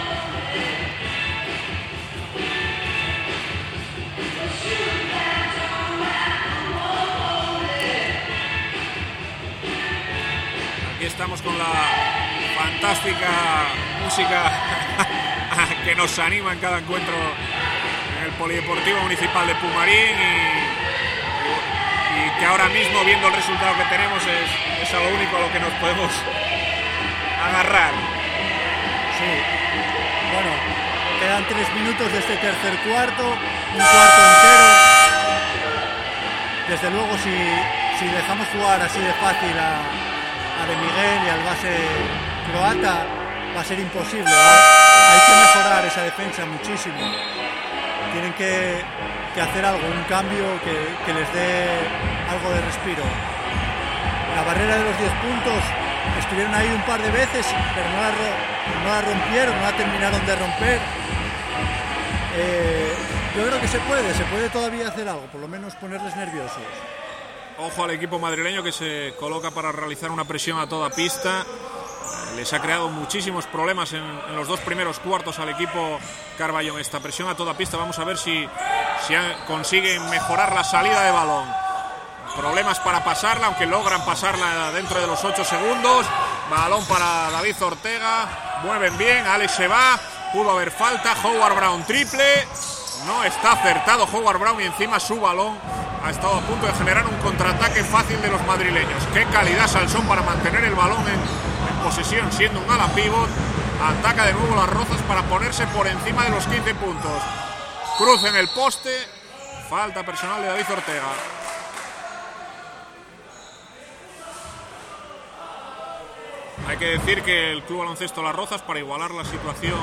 Aquí estamos con la fantástica música que nos anima en cada encuentro en el Polideportivo Municipal de Pumarín y, y que ahora mismo, viendo el resultado que tenemos, es, es a lo único a lo que nos podemos agarrar. Sí, bueno, quedan tres minutos de este tercer cuarto, un cuarto entero. Desde luego, si, si dejamos jugar así de fácil a, a De Miguel y al base croata, va a ser imposible. ¿Va? Hay que mejorar esa defensa muchísimo. Tienen que, que hacer algo, un cambio que, que les dé algo de respiro. La barrera de los diez puntos estuvieron ahí un par de veces, pero no la, no la rompieron, no la terminaron de romper. Eh, yo creo que se puede, se puede todavía hacer algo, por lo menos ponerles nerviosos. Ojo al equipo madrileño, que se coloca para realizar una presión a toda pista. Les ha creado muchísimos problemas en, en los dos primeros cuartos al equipo Carballo. Esta presión a toda pista, vamos a ver si, si ha, consiguen mejorar la salida de balón. Problemas para pasarla, aunque logran pasarla dentro de los ocho segundos. Balón para David Ortega, mueven bien, Alex se va, pudo haber falta. Howard Brown triple, no está acertado Howard Brown y encima su balón ha estado a punto de generar un contraataque fácil de los madrileños. Qué calidad Salsón para mantener el balón en, en posesión, siendo un ala pívot. Ataca de nuevo Las Rozas para ponerse por encima de los quince puntos. Cruz en el poste, falta personal de David Ortega. Hay que decir que el Club Baloncesto Las Rozas, para igualar la situación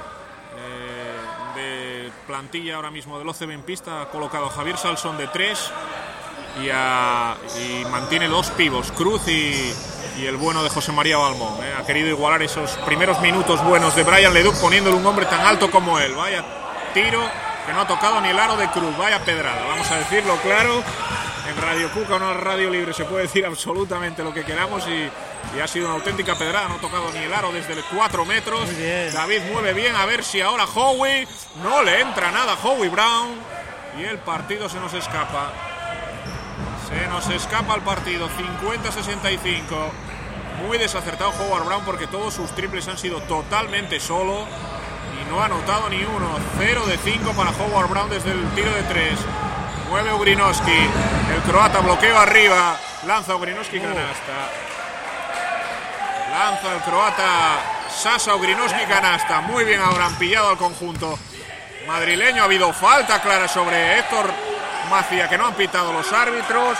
eh, de plantilla ahora mismo del O C B en pista, ha colocado a Javier Salsón de tres y, a, y mantiene dos pivos, Cruz y, y el bueno de José María Balmón. Eh. Ha querido igualar esos primeros minutos buenos de Brian Leduc, poniéndole un hombre tan alto como él. Vaya tiro que no ha tocado ni el aro de Cruz, vaya pedrada, vamos a decirlo claro. En Radio Cuca, una radio libre, se puede decir absolutamente lo que queramos y, y ha sido una auténtica pedrada. No ha tocado ni el aro desde los cuatro metros. David mueve bien, a ver si ahora Howie, no le entra nada a Howie Brown y el partido se nos escapa. Se nos escapa el partido, cincuenta a sesenta y cinco. Muy desacertado Howard Brown porque todos sus triples han sido totalmente solo y no ha anotado ni uno. cero de cinco para Howard Brown desde el tiro de tres. Mueve Ugrinovski, el croata, bloqueo arriba, lanza Ugrinovski, canasta. Lanza el croata Sasa Ugrinovski, canasta. Muy bien ahora han pillado al conjunto madrileño. Ha habido falta clara sobre Héctor Macía, que no han pitado los árbitros.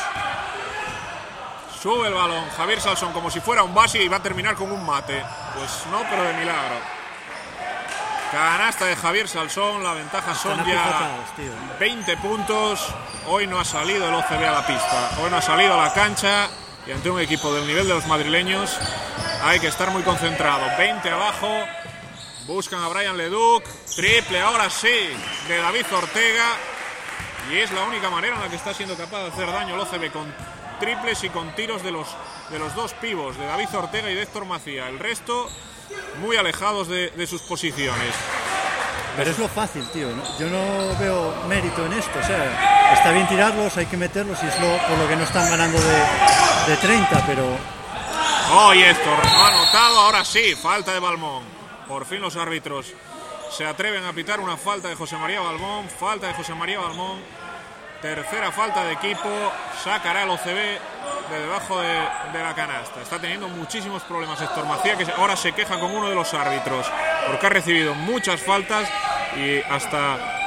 Sube el balón Javier Salsón como si fuera un base y va a terminar con un mate. Pues no, pero de milagro. Canasta de Javier Salsón, la ventaja son ya veinte puntos. Hoy no ha salido el O C B a la pista, hoy no ha salido a la cancha y ante un equipo del nivel de los madrileños hay que estar muy concentrado. veinte abajo, buscan a Brian Leduc, triple ahora sí de David Ortega y es la única manera en la que está siendo capaz de hacer daño el O C B, con triples y con tiros de los, de los dos pivos, de David Ortega y de Héctor Macía. El resto muy alejados de, de sus posiciones. Pero es lo fácil, tío, ¿no? Yo no veo mérito en esto, o sea, está bien tirarlos, hay que meterlos y es lo, por lo que no están ganando de, de treinta, pero... Oh, y Héctor no ha anotado, ahora sí, falta de Balmón. Por fin los árbitros se atreven a pitar una falta de José María Balmón, falta de José María Balmón, tercera falta de equipo, sacará el O C B de debajo de, de la canasta. Está teniendo muchísimos problemas Héctor Macía, que ahora se queja con uno de los árbitros porque ha recibido muchas faltas y hasta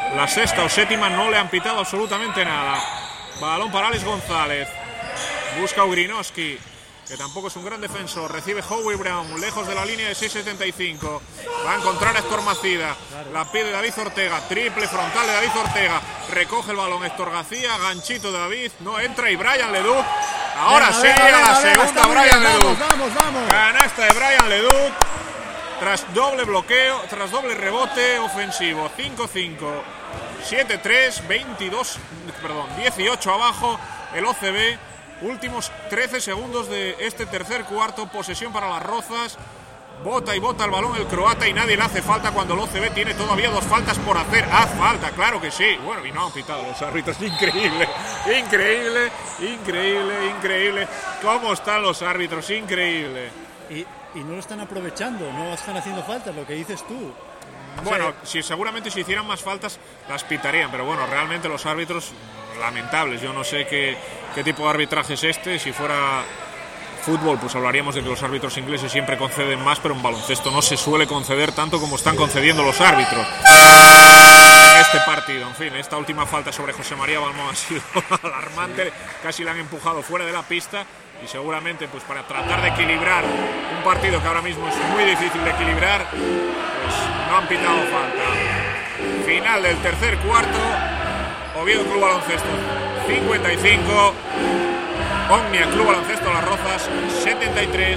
la sexta o séptima, no le han pitado absolutamente nada. Balón para Alex González, busca Ugrinowski, que tampoco es un gran defensor, recibe Howie Brown, lejos de la línea de seis setenta y cinco, va a encontrar a Héctor Macida, la pide David Ortega, triple frontal de David Ortega, recoge el balón Héctor García, ganchito de David, no entra y Brian Leduc, ahora sí llega la segunda Brian Leduc, vamos, vamos. Canasta de Brian Leduc, tras doble bloqueo, tras doble rebote ofensivo, cinco cinco, siete tres, veintidós, perdón, dieciocho abajo el O C B. Últimos trece segundos de este tercer cuarto, posesión para las Rozas, bota y bota el balón el croata y nadie le hace falta cuando el O C B tiene todavía dos faltas por hacer. Haz falta, claro que sí. Bueno, y no han pitado los árbitros, increíble, increíble, increíble, increíble. ¿Cómo están los árbitros? Increíble. Y, y no lo están aprovechando, no están haciendo faltas, lo que dices tú. Bueno, si seguramente si hicieran más faltas las pitarían, pero bueno, realmente los árbitros lamentables. Yo no sé qué, qué tipo de arbitraje es este. Si fuera fútbol, pues hablaríamos de que los árbitros ingleses siempre conceden más, pero en baloncesto no se suele conceder tanto como están concediendo los árbitros en este partido. En fin, esta última falta sobre José María Balmón ha sido alarmante, casi la han empujado fuera de la pista y seguramente pues para tratar de equilibrar un partido que ahora mismo es muy difícil de equilibrar, pues no han pitado falta. Final del tercer cuarto, Oviedo Club Baloncesto cincuenta y cinco, Omnia Club Baloncesto Las Rozas setenta y tres.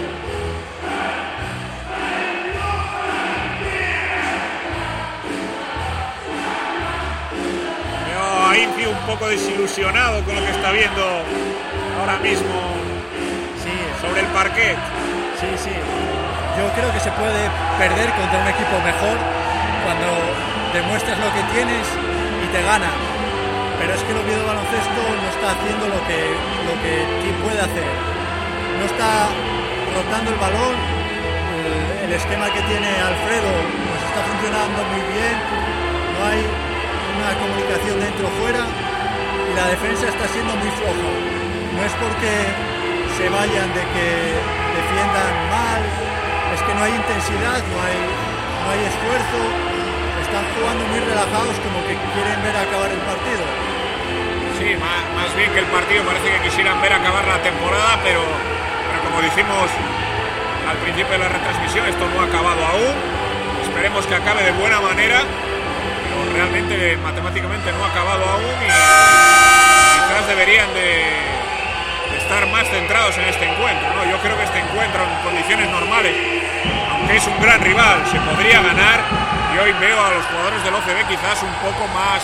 Veo a Infi un poco desilusionado con lo que está viendo ahora mismo sí, sobre el parquet. Sí, sí. Yo creo que se puede perder contra un equipo mejor cuando demuestras lo que tienes y te gana. Pero es que el Oviedo Baloncesto no está haciendo lo que, lo que puede hacer. No está rotando el balón. El, el esquema que tiene Alfredo pues está funcionando muy bien. No hay una comunicación dentro-fuera y la defensa está siendo muy floja. No es porque se vayan de que defiendan mal, es que no hay intensidad, no hay, no hay esfuerzo. Están jugando muy relajados, como que quieren ver acabar el partido. Sí, más, más bien que el partido parece que quisieran ver acabar la temporada, pero, pero como dijimos al principio de la retransmisión, esto no ha acabado aún. Esperemos que acabe de buena manera, pero realmente matemáticamente no ha acabado aún y quizás deberían de, de estar más centrados en este encuentro, ¿no? Yo creo que este encuentro en condiciones normales, aunque es un gran rival, se podría ganar. Y hoy veo a los jugadores del O C B quizás un poco más,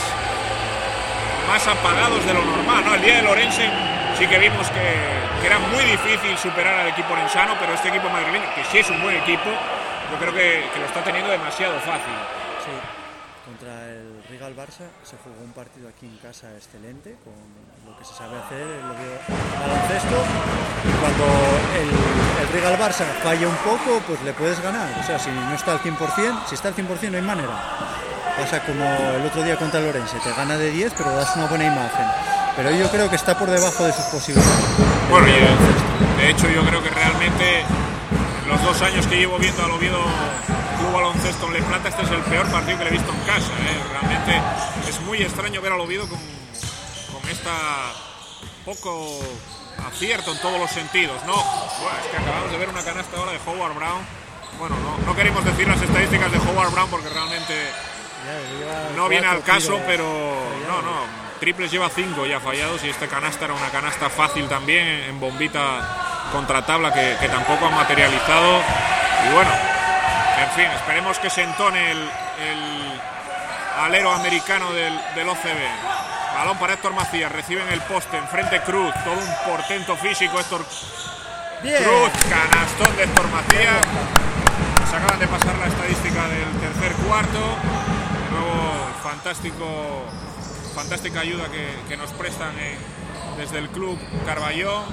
más apagados de lo normal, ¿no? El día de Lorense sí que vimos que, que era muy difícil superar al equipo orensano, pero este equipo madrileño, que sí es un buen equipo, yo creo que, que lo está teniendo demasiado fácil. Sí, contra el Rigal Barça se jugó un partido aquí en casa excelente, con lo que se sabe hacer, el baloncesto. Cuando el, el Rigal Barça falla un poco, pues le puedes ganar. O sea, si no está al cien por ciento, si está al cien por ciento no hay manera. Pasa como el otro día contra el Lorense, te gana de diez, pero das una buena imagen. Pero yo creo que está por debajo de sus posibilidades. Bueno, y de hecho yo creo que realmente los dos años que llevo viendo al Oviedo Club Baloncesto en Le Plata, este es el peor partido que le he visto en casa, ¿eh? Realmente es muy extraño ver al Oviedo con, con esta poco acierto en todos los sentidos, ¿no? Bueno, es que acabamos de ver una canasta ahora de Howard Brown. Bueno, no, no queremos decir las estadísticas de Howard Brown porque realmente no viene al caso, pero no, no, triples lleva cinco ya fallados y esta canasta era una canasta fácil también en bombita contra tabla que, que tampoco han materializado. Y bueno, en fin, esperemos que se entone el, el alero americano del, del O C B. Balón para Héctor Macías, recibe en el poste, enfrente Cruz, todo un portento físico. Héctor Bien. Cruz, canastón de Héctor Macías. Se acaban de pasar la estadística del tercer cuarto. De nuevo, fantástico, fantástica ayuda que, que nos prestan en, desde el club Carballón.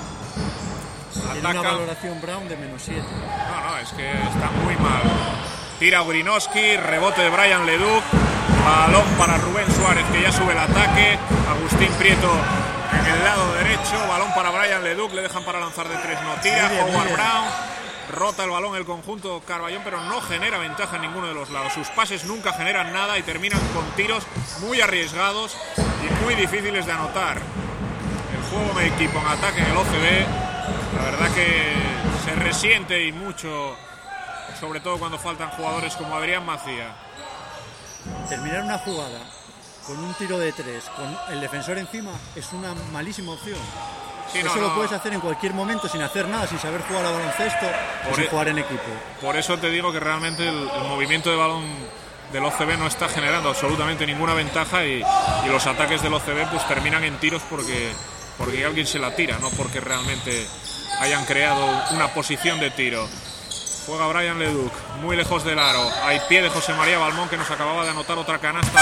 Tiene una valoración Brown de menos siete. No, no, es que está muy mal. Tira Ugrinowski, rebote de Brian Leduc. Balón para Rubén Suárez, que ya sube el ataque. Agustín Prieto en el lado derecho. Balón para Brian Leduc, le dejan para lanzar de tres, no tira. Bien, Howard Brown. rota el balón el conjunto Carballón, pero no genera ventaja en ninguno de los lados. Sus pases nunca generan nada y terminan con tiros muy arriesgados y muy difíciles de anotar. El juego de equipo en ataque en el O C B, la verdad que se resiente y mucho, sobre todo cuando faltan jugadores como Adrián Macía. Terminar una jugada con un tiro de tres, con el defensor encima, es una malísima opción. Sí, eso no, lo no. puedes hacer en cualquier momento sin hacer nada, sin saber jugar a baloncesto o sin e- jugar en equipo. Por eso te digo que realmente el, el movimiento de balón del O C B no está generando absolutamente ninguna ventaja y, y los ataques del O C B pues terminan en tiros porque, porque alguien se la tira, no porque realmente hayan creado una posición de tiro. Juega Brian Leduc, muy lejos del aro. Hay pie de José María Balmón, que nos acababa de anotar otra canasta.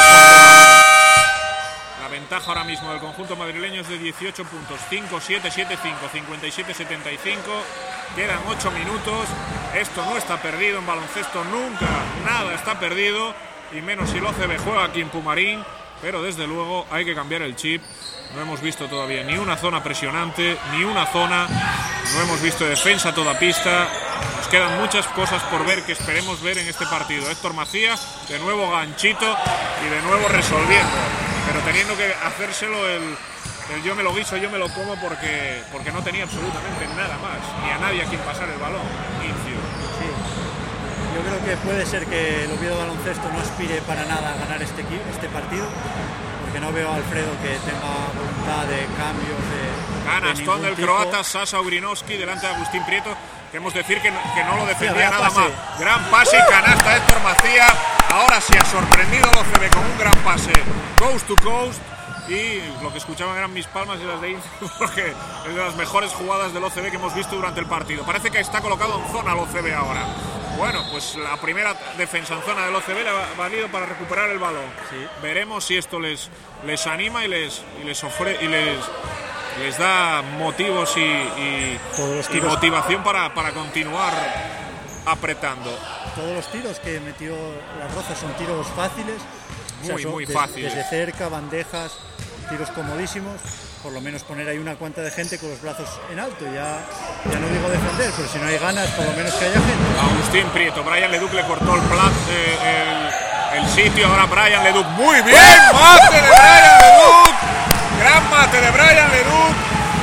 La ventaja ahora mismo del conjunto madrileño es de dieciocho puntos. cinco siete siete cinco, cincuenta y siete setenta y cinco. Quedan ocho minutos. Esto no está perdido en baloncesto nunca. Nada está perdido. Y menos si el O C B juega aquí en Pumarín. Pero desde luego hay que cambiar el chip. No hemos visto todavía ni una zona presionante, ni una zona. No hemos visto defensa a toda pista. Nos quedan muchas cosas por ver que esperemos ver en este partido. Héctor Macía, de nuevo ganchito y de nuevo resolviendo. Pero teniendo que hacérselo el, el yo me lo guiso, yo me lo como porque, porque no tenía absolutamente nada más. Ni a nadie a quien pasar el balón. Incio. Sí. Yo creo que puede ser que el Oviedo Baloncesto no aspire para nada a ganar este, este partido. Porque no veo a Alfredo que tenga voluntad de cambios de canastón del tipo. croata Sasa Ugrinovski delante de Agustín Prieto. Queremos decir que, que no lo defendía sí, nada pase. mal. Gran pase y canasta Héctor Macía. Ahora sí ha sorprendido al O C B con un gran pase coast to coast. Y lo que escuchaban eran mis palmas y las de Incio, porque es de las mejores jugadas del O C B que hemos visto durante el partido. Parece que está colocado en zona el O C B ahora. Bueno, pues la primera defensa en zona del O C B le ha valido para recuperar el balón. Sí. Veremos si esto les, les anima y les, y les ofrece y les, les da motivos y, y, y motivación para, para continuar apretando. Todos los tiros que metió Las Rozas son tiros fáciles. Muy, o sea, muy des, fáciles. Desde cerca, bandejas, tiros comodísimos. Por lo menos poner ahí una cuanta de gente con los brazos en alto. Ya, ya no digo defender, pero si no hay ganas, por lo menos que haya gente. Agustín Prieto, Brian Leduc le cortó el, plan, eh, el, el sitio. Ahora Brian Leduc, muy bien. ¡Mate de Brian Leduc! Gran mate de Brian Leduc.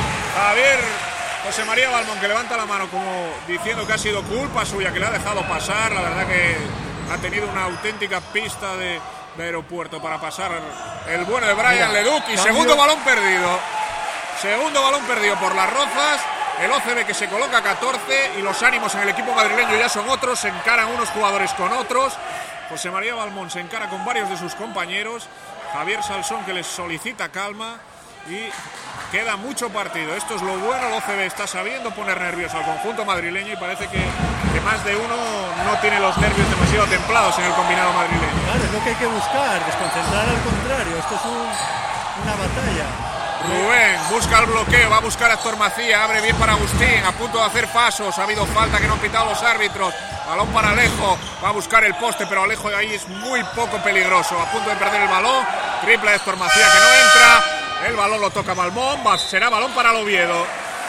Javier José María Balmón, que levanta la mano como diciendo que ha sido culpa suya, que le ha dejado pasar. La verdad que ha tenido una auténtica pista de... de aeropuerto para pasar el bueno de Brian Mira, Leduc y cambio. Segundo balón perdido segundo balón perdido por Las Rozas. El O C B que se coloca a catorce y los ánimos en el equipo madrileño ya son otros, se encaran unos jugadores con otros. José María Balmón se encara con varios de sus compañeros, Javier Salsón que les solicita calma y queda mucho partido. Esto es lo bueno, el O C B está sabiendo poner nervioso al conjunto madrileño y parece que, que más de uno no tiene los nervios demasiado templados en el combinado madrileño. Claro, es lo que hay que buscar, desconcentrar al contrario. Esto es un, una batalla. Rubén busca el bloqueo, va a buscar a Héctor Macía, abre bien para Agustín, a punto de hacer pasos, ha habido falta que no han pitado los árbitros. Balón para Alejo, va a buscar el poste, pero Alejo de ahí es muy poco peligroso, a punto de perder el balón. Triple de Héctor Macía que no entra. El balón lo toca Balmón, será balón para el Oviedo.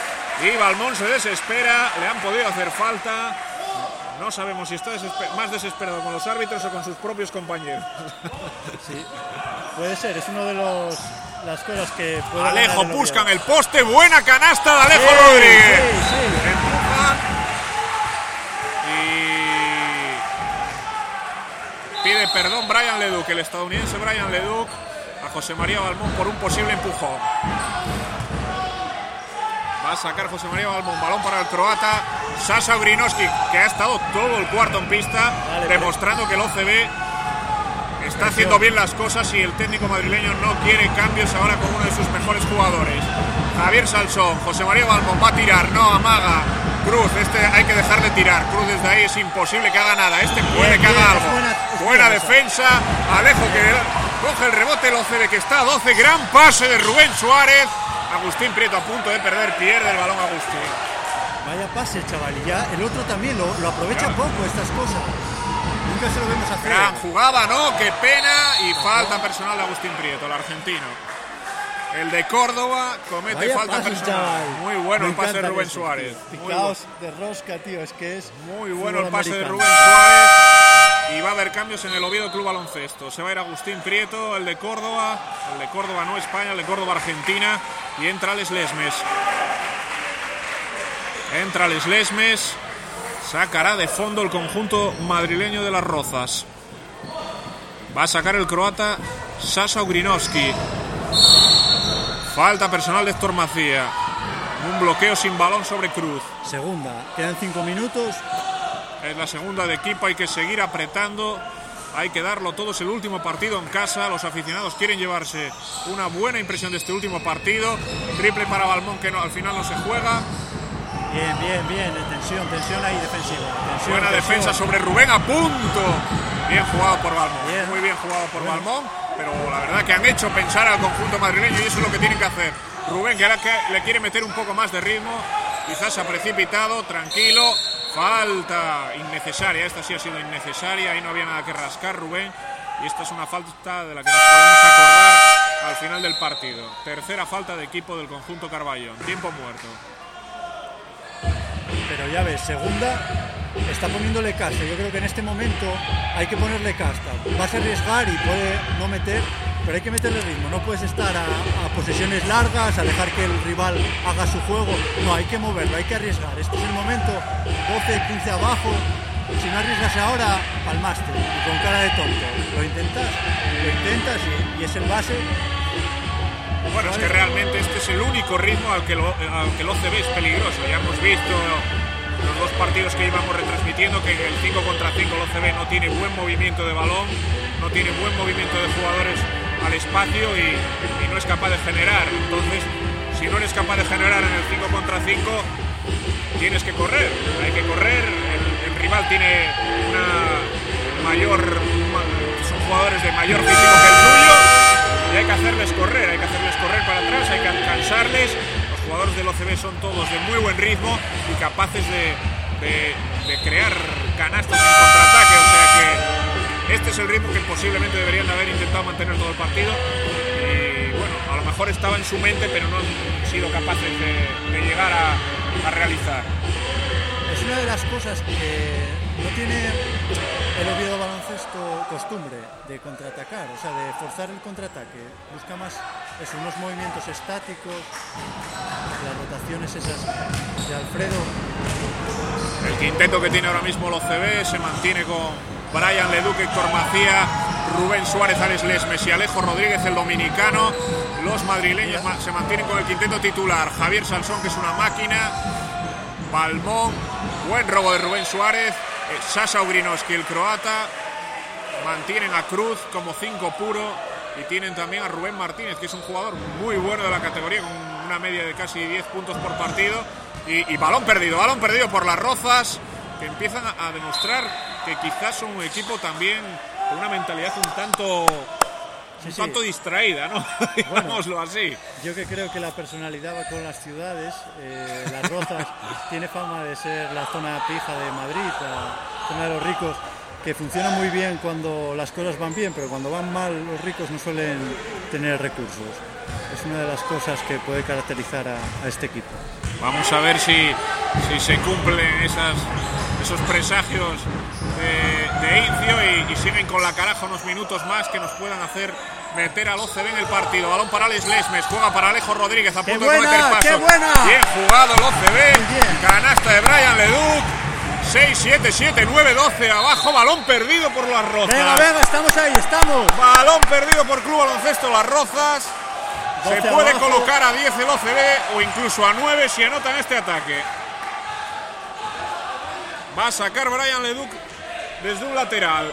Y Balmón se desespera, le han podido hacer falta. No sabemos si está desesper- más desesperado con los árbitros o con sus propios compañeros. Sí, puede ser, es uno de los las cosas que puede Alejo buscan el poste, buena canasta de Alejo sí, Rodríguez. Sí, sí. Empujan y pide perdón Brian Leduc, el estadounidense Brian Leduc, a José María Balmón por un posible empujón. Va a sacar José María Balmón, balón para el croata Sasa Ugrinovski, que ha estado todo el cuarto en pista, vale, demostrando que el O C B está haciendo bien las cosas y el técnico madrileño no quiere cambios ahora con uno de sus mejores jugadores. Javier Salsón, José María Balmón va a tirar, no, amaga. Cruz, este hay que dejar de tirar. Cruz desde ahí es imposible que haga nada. Este puede bien, que haga algo. Buena, buena defensa. Alejo que coge el rebote, el O C B que está a doce. Gran pase de Rubén Suárez. Agustín Prieto a punto de perder, pierde el balón Agustín. Vaya pase, chaval. Y ya el otro también lo, lo aprovecha claro. poco estas cosas. Nunca se lo vemos hacer. Gran jugada, ¿no? Qué pena. Y falta personal de Agustín Prieto, el argentino. El de Córdoba comete Vaya falta pase, personal. chaval. Muy bueno Me el pase de encanta Rubén eso, Suárez. tío. Muy Picaos bueno. de rosca, tío, es que es Muy bueno el fútbol pase de americano. Rubén Suárez. Y va a haber cambios en el Oviedo Club Baloncesto. Se va a ir Agustín Prieto, el de Córdoba. El de Córdoba no España, el de Córdoba Argentina. Y entra Les Lesmes. Entra Les Lesmes. Sacará de fondo el conjunto madrileño de Las Rozas. Va a sacar el croata Sasa Ugrinovski. Falta personal de Héctor Macía. Un bloqueo sin balón sobre Cruz. Segunda, quedan cinco minutos. Es la segunda de equipo, hay que seguir apretando. Hay que darlo todo, es el último partido en casa. Los aficionados quieren llevarse una buena impresión de este último partido. Triple para Balmón, que no, al final no se juega. Bien, bien, bien, tensión, tensión ahí defensiva. Tensión, Buena tensión. defensa sobre Rubén, a punto. Bien jugado por Balmón, Bien. muy bien jugado por Bueno. Balmón. Pero la verdad que han hecho pensar al conjunto madrileño y eso es lo que tienen que hacer. Rubén, que ahora que le quiere meter un poco más de ritmo, quizás se ha precipitado, tranquilo. Falta innecesaria, esta sí ha sido innecesaria, ahí no había nada que rascar, Rubén. Y esta es una falta de la que nos podemos acordar al final del partido. Tercera falta de equipo del conjunto Carballón, tiempo muerto. Pero ya ves, segunda está poniéndole casta. Yo creo que en este momento hay que ponerle casta. Vas a arriesgar y puede no meter, pero hay que meterle ritmo. No puedes estar a, a posesiones largas, a dejar que el rival haga su juego. No, hay que moverlo, hay que arriesgar. Este es el momento, doce, quince abajo. Si no arriesgas ahora, palmaste. Y con cara de tonto. Lo intentas, lo intentas y, y es el base. Bueno, es que realmente este es el único ritmo al que, lo, al que el O C B es peligroso. Ya hemos visto los dos partidos que íbamos retransmitiendo que en el cinco contra cinco el O C B no tiene buen movimiento de balón, no tiene buen movimiento de jugadores al espacio y, y no es capaz de generar. Entonces, si no eres capaz de generar en el cinco contra cinco, tienes que correr. Hay que correr. El, el rival tiene una mayor, son jugadores de mayor físico que el tuyo. Y hay que hacerles correr, hay que hacerles correr para atrás, hay que cansarles. Los jugadores del O C B son todos de muy buen ritmo y capaces de, de, de crear canastas en contraataque. O sea que este es el ritmo que posiblemente deberían haber intentado mantener todo el partido. Y bueno, a lo mejor estaba en su mente, pero no han sido capaces de, de llegar a, a realizar. Es una de las cosas que no tiene el Oviedo Baloncesto costumbre de contraatacar, o sea, de forzar el contraataque. Busca más eso, unos movimientos estáticos, las rotaciones esas de Alfredo. El quinteto que tiene ahora mismo el O C B se mantiene con Brian Leduc, Héctor Macía, Rubén Suárez, Alex Lesmes y Alejo Rodríguez, el dominicano. Los madrileños ma- se mantienen con el quinteto titular. Javier Sansón, que es una máquina. Balmón, buen robo de Rubén Suárez. eh, Sasa Ugrinovski, el croata. Mantienen a Cruz como cinco puro. Y tienen también a Rubén Martínez, que es un jugador muy bueno de la categoría, con una media de casi diez puntos por partido. Y, y balón perdido, balón perdido por Las Rozas, que empiezan a, a demostrar que quizás son un equipo también con una mentalidad un tanto, Sí, un sí. tanto distraída, ¿no? Digámoslo así. Yo que creo que la personalidad va con las ciudades. eh, Las Rozas tiene fama de ser la zona pija de Madrid, la zona de los ricos, que funciona muy bien cuando las cosas van bien, pero cuando van mal los ricos no suelen tener recursos. Es una de las cosas que puede caracterizar a, a este equipo. Vamos a ver si, si se cumplen esas, esos presagios de, de Incio y, y siguen con la caraja unos minutos más que nos puedan hacer meter al O C B en el partido. Balón para Alex Lesmes, juega para Alejo Rodríguez, a ¡Qué punto buena, de meter paso. qué buena! Bien jugado el O C B, Muy bien. canasta de Brian Leduc. seis, siete, siete, nueve, doce abajo, balón perdido por Las Rozas. Venga, venga, estamos ahí, estamos. Balón perdido por Club Baloncesto Las Rozas. Se doce puede abajo. colocar a diez el O C B o incluso a nueve si anotan este ataque. Va a sacar Brian Leduc desde un lateral.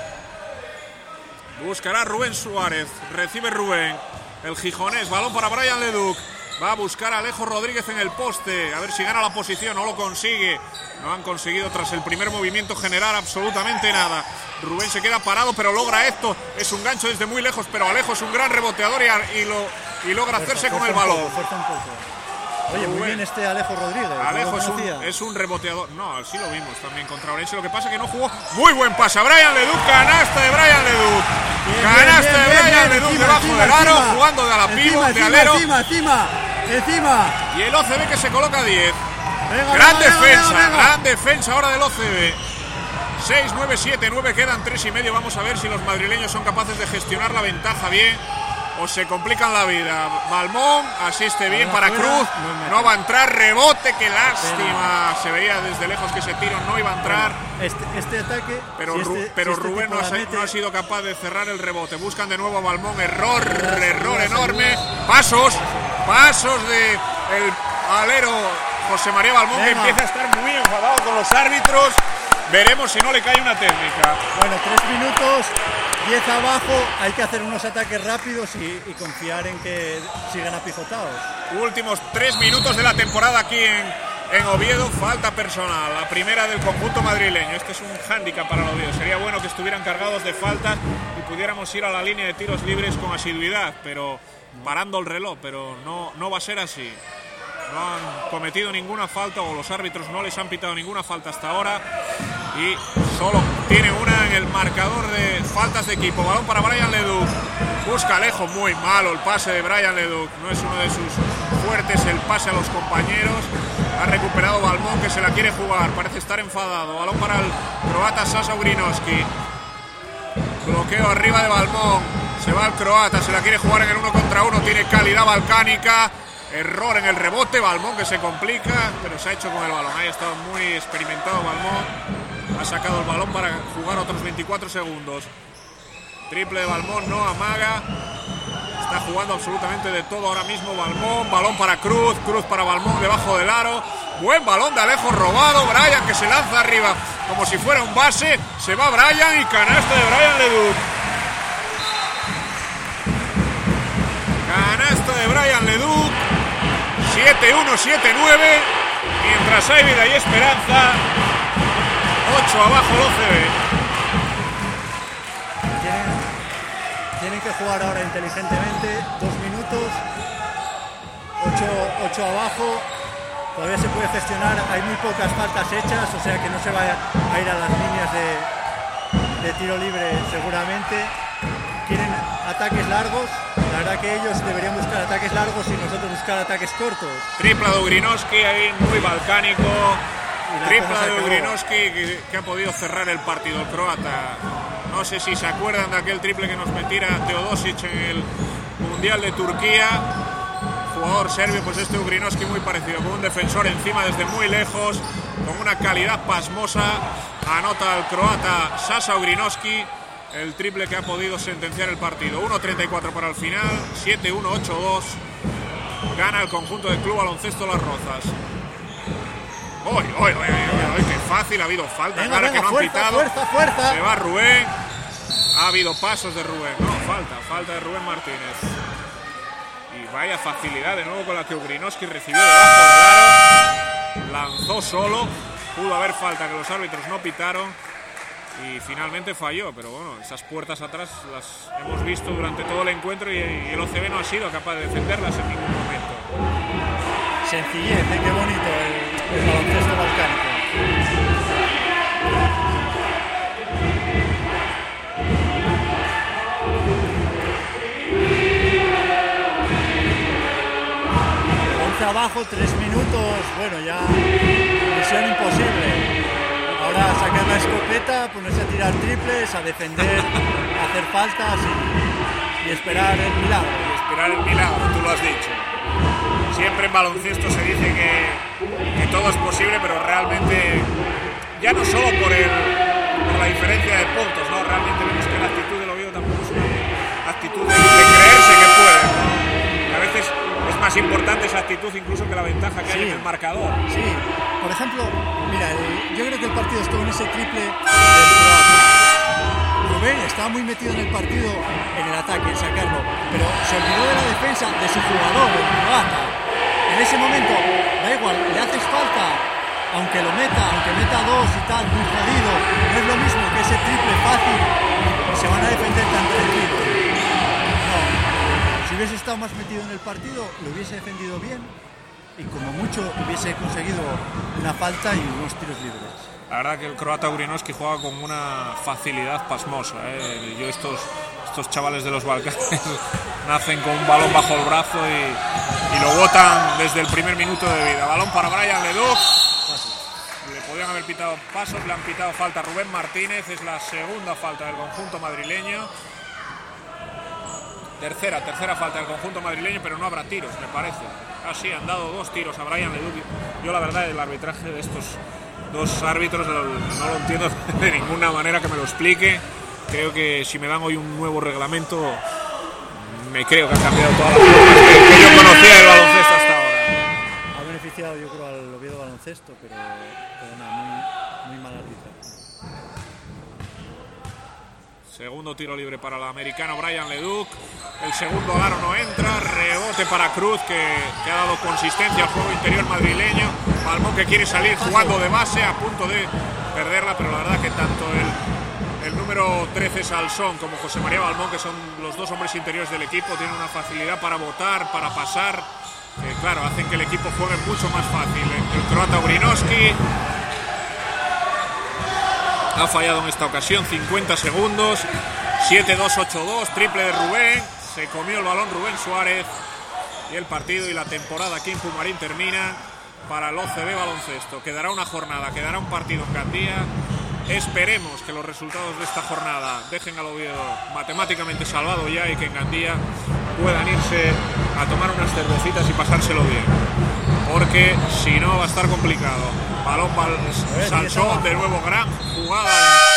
Buscará Rubén Suárez. Recibe Rubén. El gijonés. Balón para Brian Leduc. Va a buscar a Alejo Rodríguez en el poste. A ver si gana la posición. No lo consigue. No han conseguido tras el primer movimiento generar absolutamente nada. Rubén se queda parado, pero logra esto. Es un gancho desde muy lejos, pero Alejo es un gran reboteador y, y, lo, y logra Fuerza, hacerse con fuerza el un balón. poco, fuerza un poco. Oye, muy bien este Alejo Rodríguez. Alejo es un, es un reboteador. No, sí lo vimos también contra Orense. Lo que pasa es que no jugó. Muy buen pase a Brian Leduc. Canasta de Brian Leduc. Bien, canasta bien, bien, de Brian Leduc debajo encima, del aro. Encima, jugando de a la pivo, de encima, alero. Encima, encima, encima. Y el O C B que se coloca a diez. Venga, gran venga, defensa. venga, venga. Gran defensa ahora del O C B. seis, nueve, siete, nueve. Quedan tres y medio. Vamos a ver si los madrileños son capaces de gestionar la ventaja bien. O se complican la vida. Balmón asiste bien para Cruz. No va a entrar. Rebote, qué lástima. Se veía desde lejos que ese tiro no iba a entrar. Este, este ataque. Pero, si este, pero si este Rubén no ha, mete... no ha sido capaz de cerrar el rebote. Buscan de nuevo a Balmón. Error, error enorme. Pasos, pasos de el alero José María Balmón, que empieza a estar muy enfadado con los árbitros. Veremos si no le cae una técnica. Bueno, tres minutos. diez abajo, hay que hacer unos ataques rápidos y, y confiar en que sigan apijotados. Últimos tres minutos de la temporada aquí en, en Oviedo, falta personal, la primera del conjunto madrileño. Este es un hándicap para el Oviedo, sería bueno que estuvieran cargados de faltas y pudiéramos ir a la línea de tiros libres con asiduidad, pero parando el reloj, pero no, no va a ser así. No han cometido ninguna falta o los árbitros no les han pitado ninguna falta hasta ahora y solo tiene una en el marcador de faltas de equipo. Balón para Brian Leduc. Busca Alejo, muy malo el pase de Brian Leduc. No es uno de sus fuertes el pase a los compañeros. Ha recuperado Balmón, que se la quiere jugar. Parece estar enfadado. Balón para el croata Sasa Ugrinovski. Bloqueo arriba de Balmón. Se va el croata, se la quiere jugar en el uno contra uno. Tiene calidad balcánica. Error en el rebote, Balmón que se complica, pero se ha hecho con el balón. Ahí ha estado muy experimentado Balmón. Ha sacado el balón para jugar otros veinticuatro segundos. Triple de Balmón, no amaga. Está jugando absolutamente de todo ahora mismo Balmón. Balón para Cruz, Cruz para Balmón debajo del aro. Buen balón de Alejo robado. Brian que se lanza arriba como si fuera un base. Se va Brian y canasta de Brian Leduc. Canasta de Brian Leduc. siete uno, siete nueve. Mientras hay vida y esperanza. ocho abajo el O C B. Tienen, tienen que jugar ahora inteligentemente. Dos minutos. ocho abajo. Todavía se puede gestionar. Hay muy pocas faltas hechas. O sea que no se va a ir a las líneas de, de tiro libre seguramente. Quieren ataques largos. La verdad que ellos deberían buscar ataques largos y nosotros buscar ataques cortos. Tripla de Ugrinovski ahí, muy balcánico. Tripla de Ugrinovski que, que ha podido cerrar el partido, el croata. No sé si se acuerdan de aquel triple que nos metiera Teodosic en el Mundial de Turquía. Jugador serbio, pues este Ugrinovski muy parecido, con un defensor encima desde muy lejos, con una calidad pasmosa. Anota el croata Sasa Ugrinovski. El triple que ha podido sentenciar el partido. uno treinta y cuatro para el final. siete uno, ocho dos. Gana el conjunto del Club Baloncesto Las Rozas. ¡Uy, uy, uy, uy! ¡Qué fácil! Ha habido falta. Venga, Claro venga, que no fuerza, han pitado. Fuerza, fuerza. Se va Rubén. Ha habido pasos de Rubén. No, falta. Falta de Rubén Martínez. Y vaya facilidad de nuevo con la que Ugrinovski recibió debajo del aro. Lanzó solo. Pudo haber falta que los árbitros no pitaron. Y finalmente falló, pero bueno, esas puertas atrás las hemos visto durante todo el encuentro y el O C B no ha sido capaz de defenderlas en ningún momento. Sencillez, ¿eh? Qué bonito el, el baloncesto balcánico. once abajo, tres minutos, bueno, ya misión imposible. Ahora sacar la escopeta, ponerse a tirar triples, a defender, a hacer faltas y, y esperar el milagro. Y esperar el milagro, tú lo has dicho. Siempre en baloncesto se dice que, que todo es posible, pero realmente, ya no solo por, el, por la diferencia de puntos, ¿no? Realmente vemos que la actitud del Oviedo tampoco es una actitud de, de creerse que puede, ¿no? A veces es más importante esa actitud incluso que la ventaja que sí hay en el marcador. Sí, por ejemplo, mira, el, yo creo que el partido estuvo en ese triple del croata. Rubén estaba muy metido en el partido, en el ataque, en sacarlo, pero se olvidó de la defensa de su jugador, el croata. En ese momento, da igual, le haces falta, aunque lo meta, aunque meta dos y tal, muy jodido, no es lo mismo que ese triple fácil, se van a defender tan tranquilo. No, si hubiese estado más metido en el partido, lo hubiese defendido bien y como mucho hubiese conseguido una falta y unos tiros libres. La verdad que el croata Urinovski juega con una facilidad pasmosa, ¿eh? Yo estos, estos chavales de los Balcanes nacen con un balón bajo el brazo y, y lo botan desde el primer minuto de vida. Balón para Brian Leduc. Le podían haber pitado pasos, le han pitado falta a Rubén Martínez. Es la segunda falta del conjunto madrileño. Tercera, tercera falta del conjunto madrileño, pero no habrá tiros, me parece. Ah, sí, han dado dos tiros a Brian Leduc. Yo la verdad el arbitraje de estos dos árbitros no lo entiendo de ninguna manera, que me lo explique. Creo que si me dan hoy un nuevo reglamento, me creo que ha cambiado toda la forma que, que yo conocía del baloncesto hasta ahora. Ha beneficiado, yo creo, al Oviedo Baloncesto, pero, pero nada, muy, muy mal arbitraje. Segundo tiro libre para el americano Brian Leduc. El segundo aro no entra. Rebote para Cruz, que, que ha dado consistencia al juego interior madrileño. Balmón que quiere salir jugando de base, a punto de perderla, pero la verdad que tanto el, el número trece Salsón como José María Balmón, que son los dos hombres interiores del equipo, tienen una facilidad para botar, para pasar, que claro, hacen que el equipo juegue mucho más fácil. El croata Urinovski ha fallado en esta ocasión, cincuenta segundos, siete dos, ocho dos, triple de Rubén, se comió el balón Rubén Suárez y el partido y la temporada aquí en Pumarín termina para el O C B Baloncesto. Quedará una jornada, quedará un partido en Gandía. Esperemos que los resultados de esta jornada dejen al Oviedo matemáticamente salvado ya y que en Gandía puedan irse a tomar unas cervecitas y pasárselo bien, porque si no va a estar complicado. Balón bal Salsón, de nuevo gran jugada.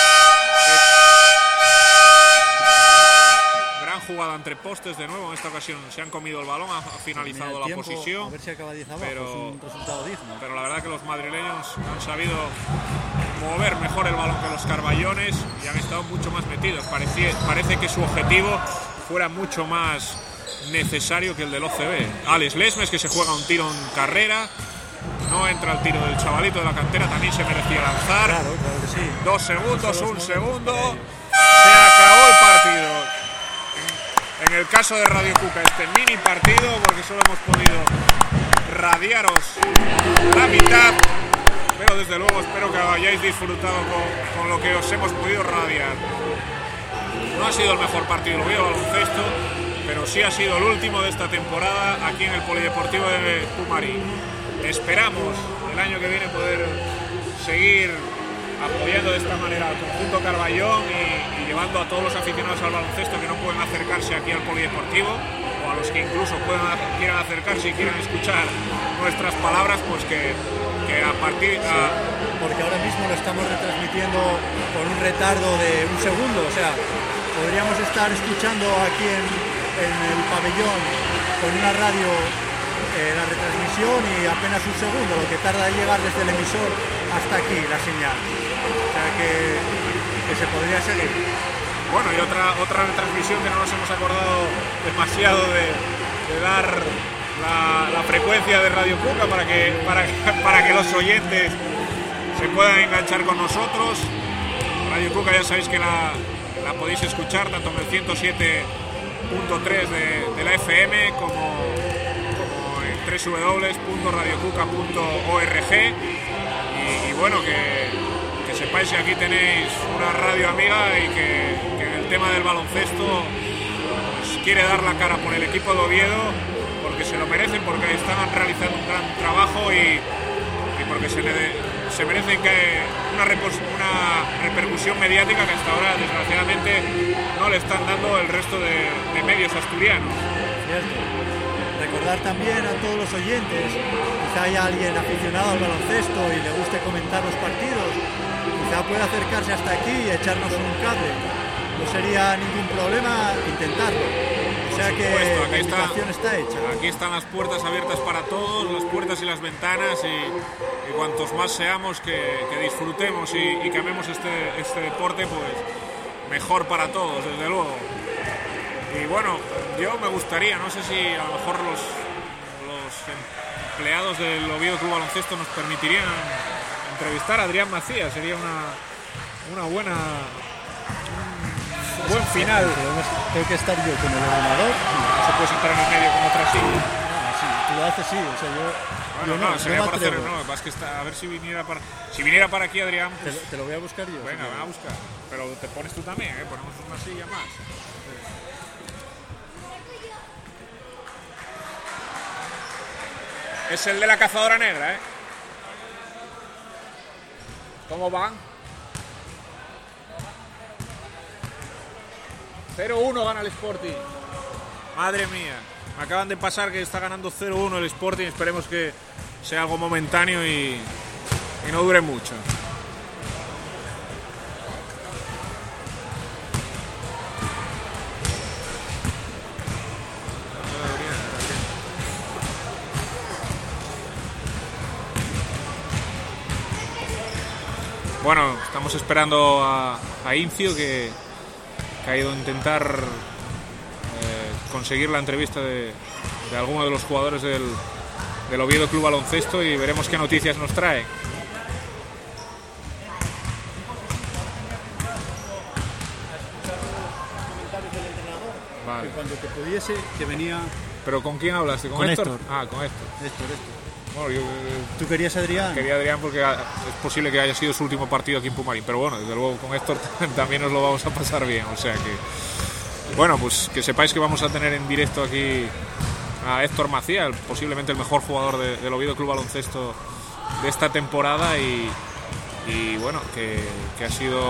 Gran jugada entre postes de nuevo. En esta ocasión se han comido el balón, ha finalizado la tiempo, posición. A ver si acaba diez abajo, pero, es un resultado digno. Pero la verdad que los madrileños han sabido mover mejor el balón que los carballones y han estado mucho más metidos. Parecía, parece que su objetivo fuera mucho más necesario que el del O C B. Alex Lesmes, que se juega un tiro en carrera. No entra el tiro del chavalito de la cantera, también se merecía lanzar. Claro, claro que sí. Dos segundos, un segundo. Se acabó el partido. En el caso de Radio Cuca, este mini partido, porque solo hemos podido radiaros la mitad, pero desde luego espero que hayáis disfrutado con, con lo que os hemos podido radiar. No ha sido el mejor partido del Oviedo Baloncesto, pero sí ha sido el último de esta temporada aquí en el Polideportivo de Pumarín. Esperamos el año que viene poder seguir apoyando de esta manera al conjunto Carballón y, y llevando a todos los aficionados al baloncesto que no pueden acercarse aquí al Polideportivo, o a los que incluso puedan, quieran acercarse y quieran escuchar nuestras palabras, pues que, que a partir... A... Sí, porque ahora mismo lo estamos retransmitiendo con un retardo de un segundo, o sea, podríamos estar escuchando aquí en, en el pabellón con una radio eh, la retransmisión y apenas un segundo, lo que tarda en llegar desde el emisor hasta aquí la señal. O sea que, que se podría seguir. Bueno, y otra otra retransmisión que no nos hemos acordado demasiado de, de dar la, la frecuencia de Radio Cuca para que, para, para que los oyentes se puedan enganchar con nosotros. Radio Cuca ya sabéis que la, la podéis escuchar tanto en el ciento siete punto tres de, de la F M como, como en doble u doble u doble u punto radio cuca punto org. Y, y bueno, que, que sepáis que aquí tenéis una radio amiga y que, que en el tema del baloncesto pues, quiere dar la cara por el equipo de Oviedo, porque se lo merecen, porque están realizando un gran trabajo y, y porque se, le, se merecen que una, una repercusión mediática que hasta ahora desgraciadamente no le están dando el resto de, de medios asturianos. Cierto. Recordar también a todos los oyentes, quizá haya alguien aficionado al baloncesto y le guste comentar los partidos, quizá pueda acercarse hasta aquí y echarnos un cable. No sería ningún problema intentarlo. O sea que la invitación está hecha. Aquí están las puertas abiertas para todos, las puertas y las ventanas, y, y cuantos más seamos que, que disfrutemos y, y que amemos este, este deporte, pues mejor para todos, desde luego. Y bueno, yo me gustaría, no sé si a lo mejor los, los empleados del Oviedo Club Baloncesto nos permitirían entrevistar a Adrián Macías. Sería una, una buena, un buen final. Tengo que estar yo con el ordenador. No se puede sentar en el medio con otra silla. Ah, sí, tú lo hace, sí. O sea, yo, bueno, yo no, no, sería no por me hacer, atrevo. no, es que está, a ver si viniera para, si viniera para aquí, Adrián, Te, pues, lo- te lo voy a buscar yo. venga, si ven a buscar. Pero te pones tú también, ¿eh? Ponemos una silla más. Es el de la cazadora negra, ¿eh? ¿Cómo van? cero uno gana el Sporting. Madre mía. Me acaban de pasar que está ganando cero uno el Sporting. Esperemos que sea algo momentáneo y, y no dure mucho. Bueno, estamos esperando a, a Incio que, que ha ido a intentar eh, conseguir la entrevista de, de alguno de los jugadores del, del Oviedo Club Baloncesto y veremos qué noticias nos trae. Vale. Que cuando te pudiese, que venía ¿Pero con quién hablaste? ¿Con, Con Héctor? Héctor. Ah, con Héctor. Héctor, Héctor. Bueno, yo eh, ¿Tú querías a Adrián? quería a Adrián porque es posible que haya sido su último partido aquí en Pumarín, pero bueno, desde luego con Héctor también nos lo vamos a pasar bien, o sea que... Bueno, pues que sepáis que vamos a tener en directo aquí a Héctor Macía, el- posiblemente el mejor jugador de- del Oviedo Club Baloncesto de esta temporada y, y bueno, que, que ha sido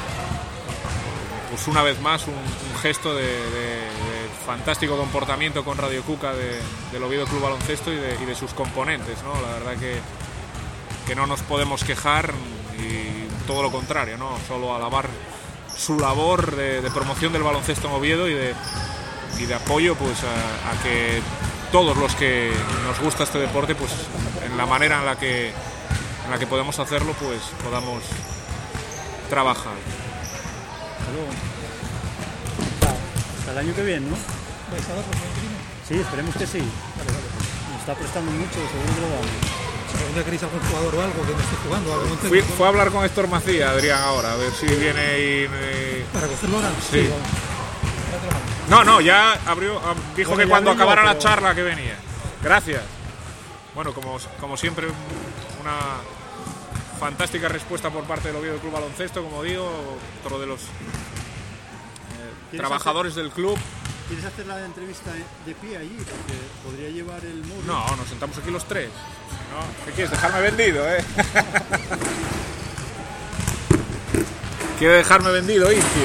pues una vez más un, un gesto de, de- de fantástico comportamiento con Radio Cuca de- del Oviedo Club Baloncesto y de, y de sus componentes, ¿no? La verdad que, que no nos podemos quejar y todo lo contrario, ¿no? Solo alabar su labor de, de promoción del baloncesto en Oviedo y de, y de apoyo pues a, a que todos los que nos gusta este deporte pues en la manera en la que en la que podemos hacerlo pues podamos trabajar. Hasta luego. Hasta el año que viene, ¿no? ¿Vais a darlo con el primo? Sí, esperemos que sí. Vale, vale. Nos está prestando mucho, seguro que lo damos. Si algún día queréis algún jugador o algo que no esté jugando, algún Fui, técnico, fue a hablar con Héctor Macía, Adrián, ahora, a ver si viene y me... para cogerlo ahora. Sí. vamos. Date la mano. No, no, ya abrió, ah, dijo Bueno, que ya cuando vengo, acabara la pero- charla que venía. Gracias. Bueno, como, como siempre, una fantástica respuesta por parte del Oviedo Club Baloncesto, como digo, otro de los eh, trabajadores del club. ¿Quieres hacer la entrevista de pie allí? Porque podría llevar el móvil. No, nos sentamos aquí los tres. ¿No? ¿Qué quieres? Dejarme vendido, ¿eh? ¿Quiere dejarme vendido, Incio?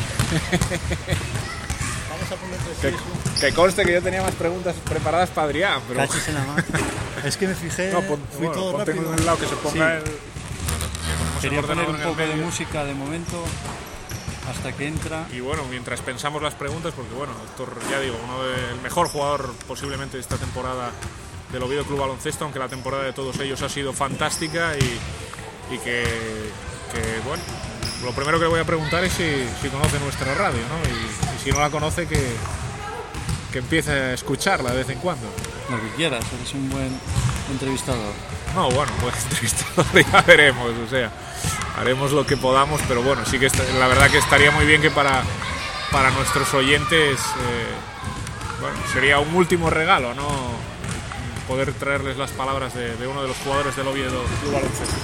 Vamos a poner tres Que, seis. que conste que yo tenía más preguntas preparadas para Adrián, pero... Cachis en la mano. Es que me fijé, No, pon, fui bueno, todo ponte rápido. en el lado que se ponga Sí. el... ponemos el Quería poner ordenador un en el poco de medio. música de momento hasta que entra. Y bueno, mientras pensamos las preguntas, porque bueno, Héctor, ya digo, uno del mejor jugador posiblemente de esta temporada del Oviedo Club Baloncesto, aunque la temporada de todos ellos ha sido fantástica y, y que, que, bueno, lo primero que le voy a preguntar es si, si conoce nuestra radio, ¿no? Y, y si no la conoce, que, que empiece a escucharla de vez en cuando. Lo que quieras, eres un buen entrevistador. No, bueno, pues entrevistador ya veremos, o sea, haremos lo que podamos, pero bueno, sí que está, la verdad que estaría muy bien que para, para nuestros oyentes, eh, bueno, sería un último regalo, ¿no? Poder traerles las palabras de, de uno de los jugadores del Oviedo Club Baloncesto.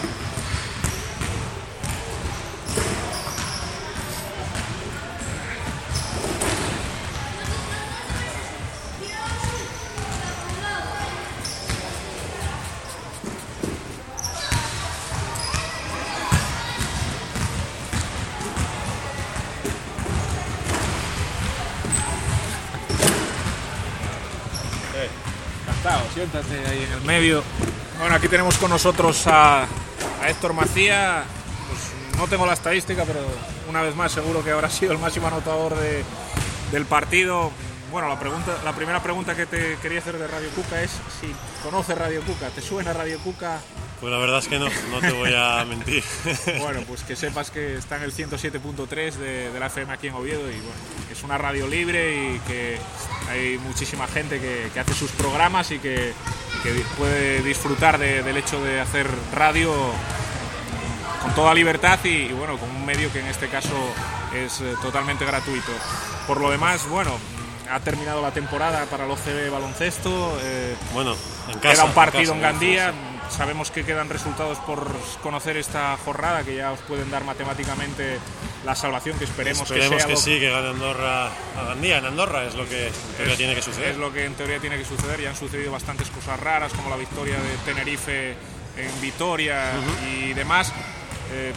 Encantado, siéntate ahí en el medio. Bueno, aquí tenemos con nosotros a, a Héctor Macía. Pues no tengo la estadística, pero una vez más seguro que habrá sido el máximo anotador de, del partido. Bueno, la, pregunta, la primera pregunta que te quería hacer de Radio Cuca es si conoces Radio Cuca, ¿te suena Radio Cuca? Pues la verdad es que no, no te voy a mentir. Bueno, pues que sepas que está en el ciento siete punto tres de, de la F M aquí en Oviedo y bueno, que es una radio libre y que hay muchísima gente que, que hace sus programas y que, que puede disfrutar de, del hecho de hacer radio con toda libertad y, y bueno, con un medio que en este caso es eh, totalmente gratuito. Por lo demás, bueno, ha terminado la temporada para el O C B baloncesto. Eh, bueno, en casa. Queda un partido en, en, casa, en Gandía. en Sabemos que quedan resultados por conocer esta jornada, que ya os pueden dar matemáticamente la salvación, que esperemos, esperemos que sea. que lo... sí, que gane Andorra a Gandía. En Andorra es lo que en teoría es, tiene que suceder. Es lo que en teoría tiene que suceder. Ya han sucedido bastantes cosas raras, como la victoria de Tenerife en Vitoria uh-huh. y demás. Eh,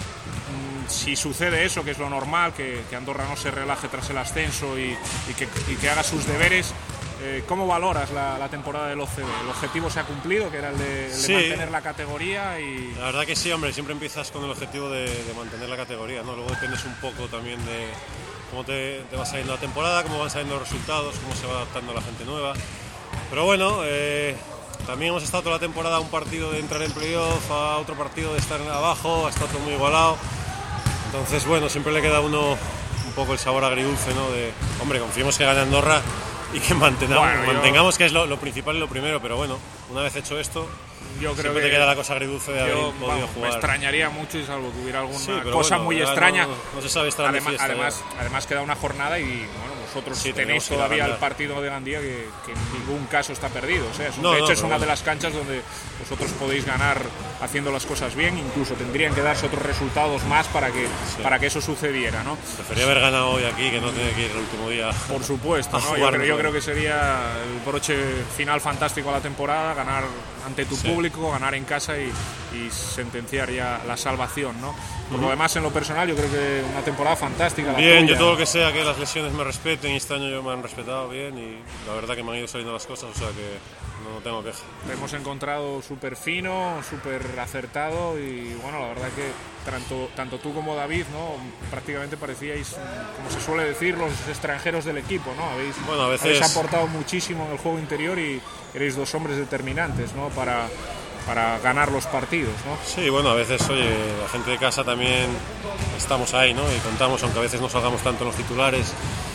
si sucede eso, que es lo normal, que, que Andorra no se relaje tras el ascenso y, y, que, y que haga sus deberes, eh, ¿cómo valoras la, la temporada del O C B? ¿El objetivo se ha cumplido, que era el de, el de sí. mantener la categoría? Y... La verdad que sí, hombre, siempre empiezas con el objetivo de, de mantener la categoría, ¿no? Luego dependes un poco también de cómo te, te va saliendo la temporada, cómo van saliendo los resultados, cómo se va adaptando la gente nueva. Pero bueno, eh, también hemos estado toda la temporada a un partido de entrar en playoff, a otro partido de estar abajo, ha estado todo muy igualado. Entonces, bueno, siempre le queda a uno un poco el sabor agridulce, ¿no? De, hombre, confiemos que gane Andorra y que mantengamos, bueno, yo... mantengamos que es lo, lo principal y lo primero, pero bueno, una vez hecho esto, yo creo siempre que te queda la cosa agridulce de haber podido vamos, jugar. Me extrañaría mucho, y salvo que hubiera alguna sí, cosa bueno, muy extraña. No, no se sabe estar además, de fiesta, además, además queda una jornada y bueno, vosotros sí, tenéis todavía el partido de Gandía que, que en ningún caso está perdido. O sea, es, no, de hecho no, es una bueno. de las canchas donde vosotros podéis ganar haciendo las cosas bien. Incluso tendrían que darse otros resultados más para que, sí. para que eso sucediera, ¿no? Prefería haber ganado hoy aquí que no tener que ir el último día. Por supuesto, ¿no? yo, creo, yo creo que sería el broche final fantástico a la temporada, ganar ante tu sí. público, ganar en casa y, y sentenciar ya la salvación, ¿no? Por uh-huh. lo demás, en lo personal, yo creo que una temporada fantástica. Bien, yo todo lo que sea que las lesiones me respeten, y este año yo me han respetado bien y la verdad que me han ido saliendo las cosas, o sea que no tengo queja. Te hemos encontrado súper fino, súper acertado y bueno, la verdad que tanto, tanto tú como David, ¿no? Prácticamente parecíais, como se suele decir, los extranjeros del equipo, ¿no? Habéis, bueno, a veces... habéis aportado muchísimo en el juego interior y erais dos hombres determinantes, ¿no? Para... para ganar los partidos, ¿no? Sí, bueno, a veces, oye, la gente de casa también estamos ahí, ¿no? Y contamos, aunque a veces no salgamos tanto en los titulares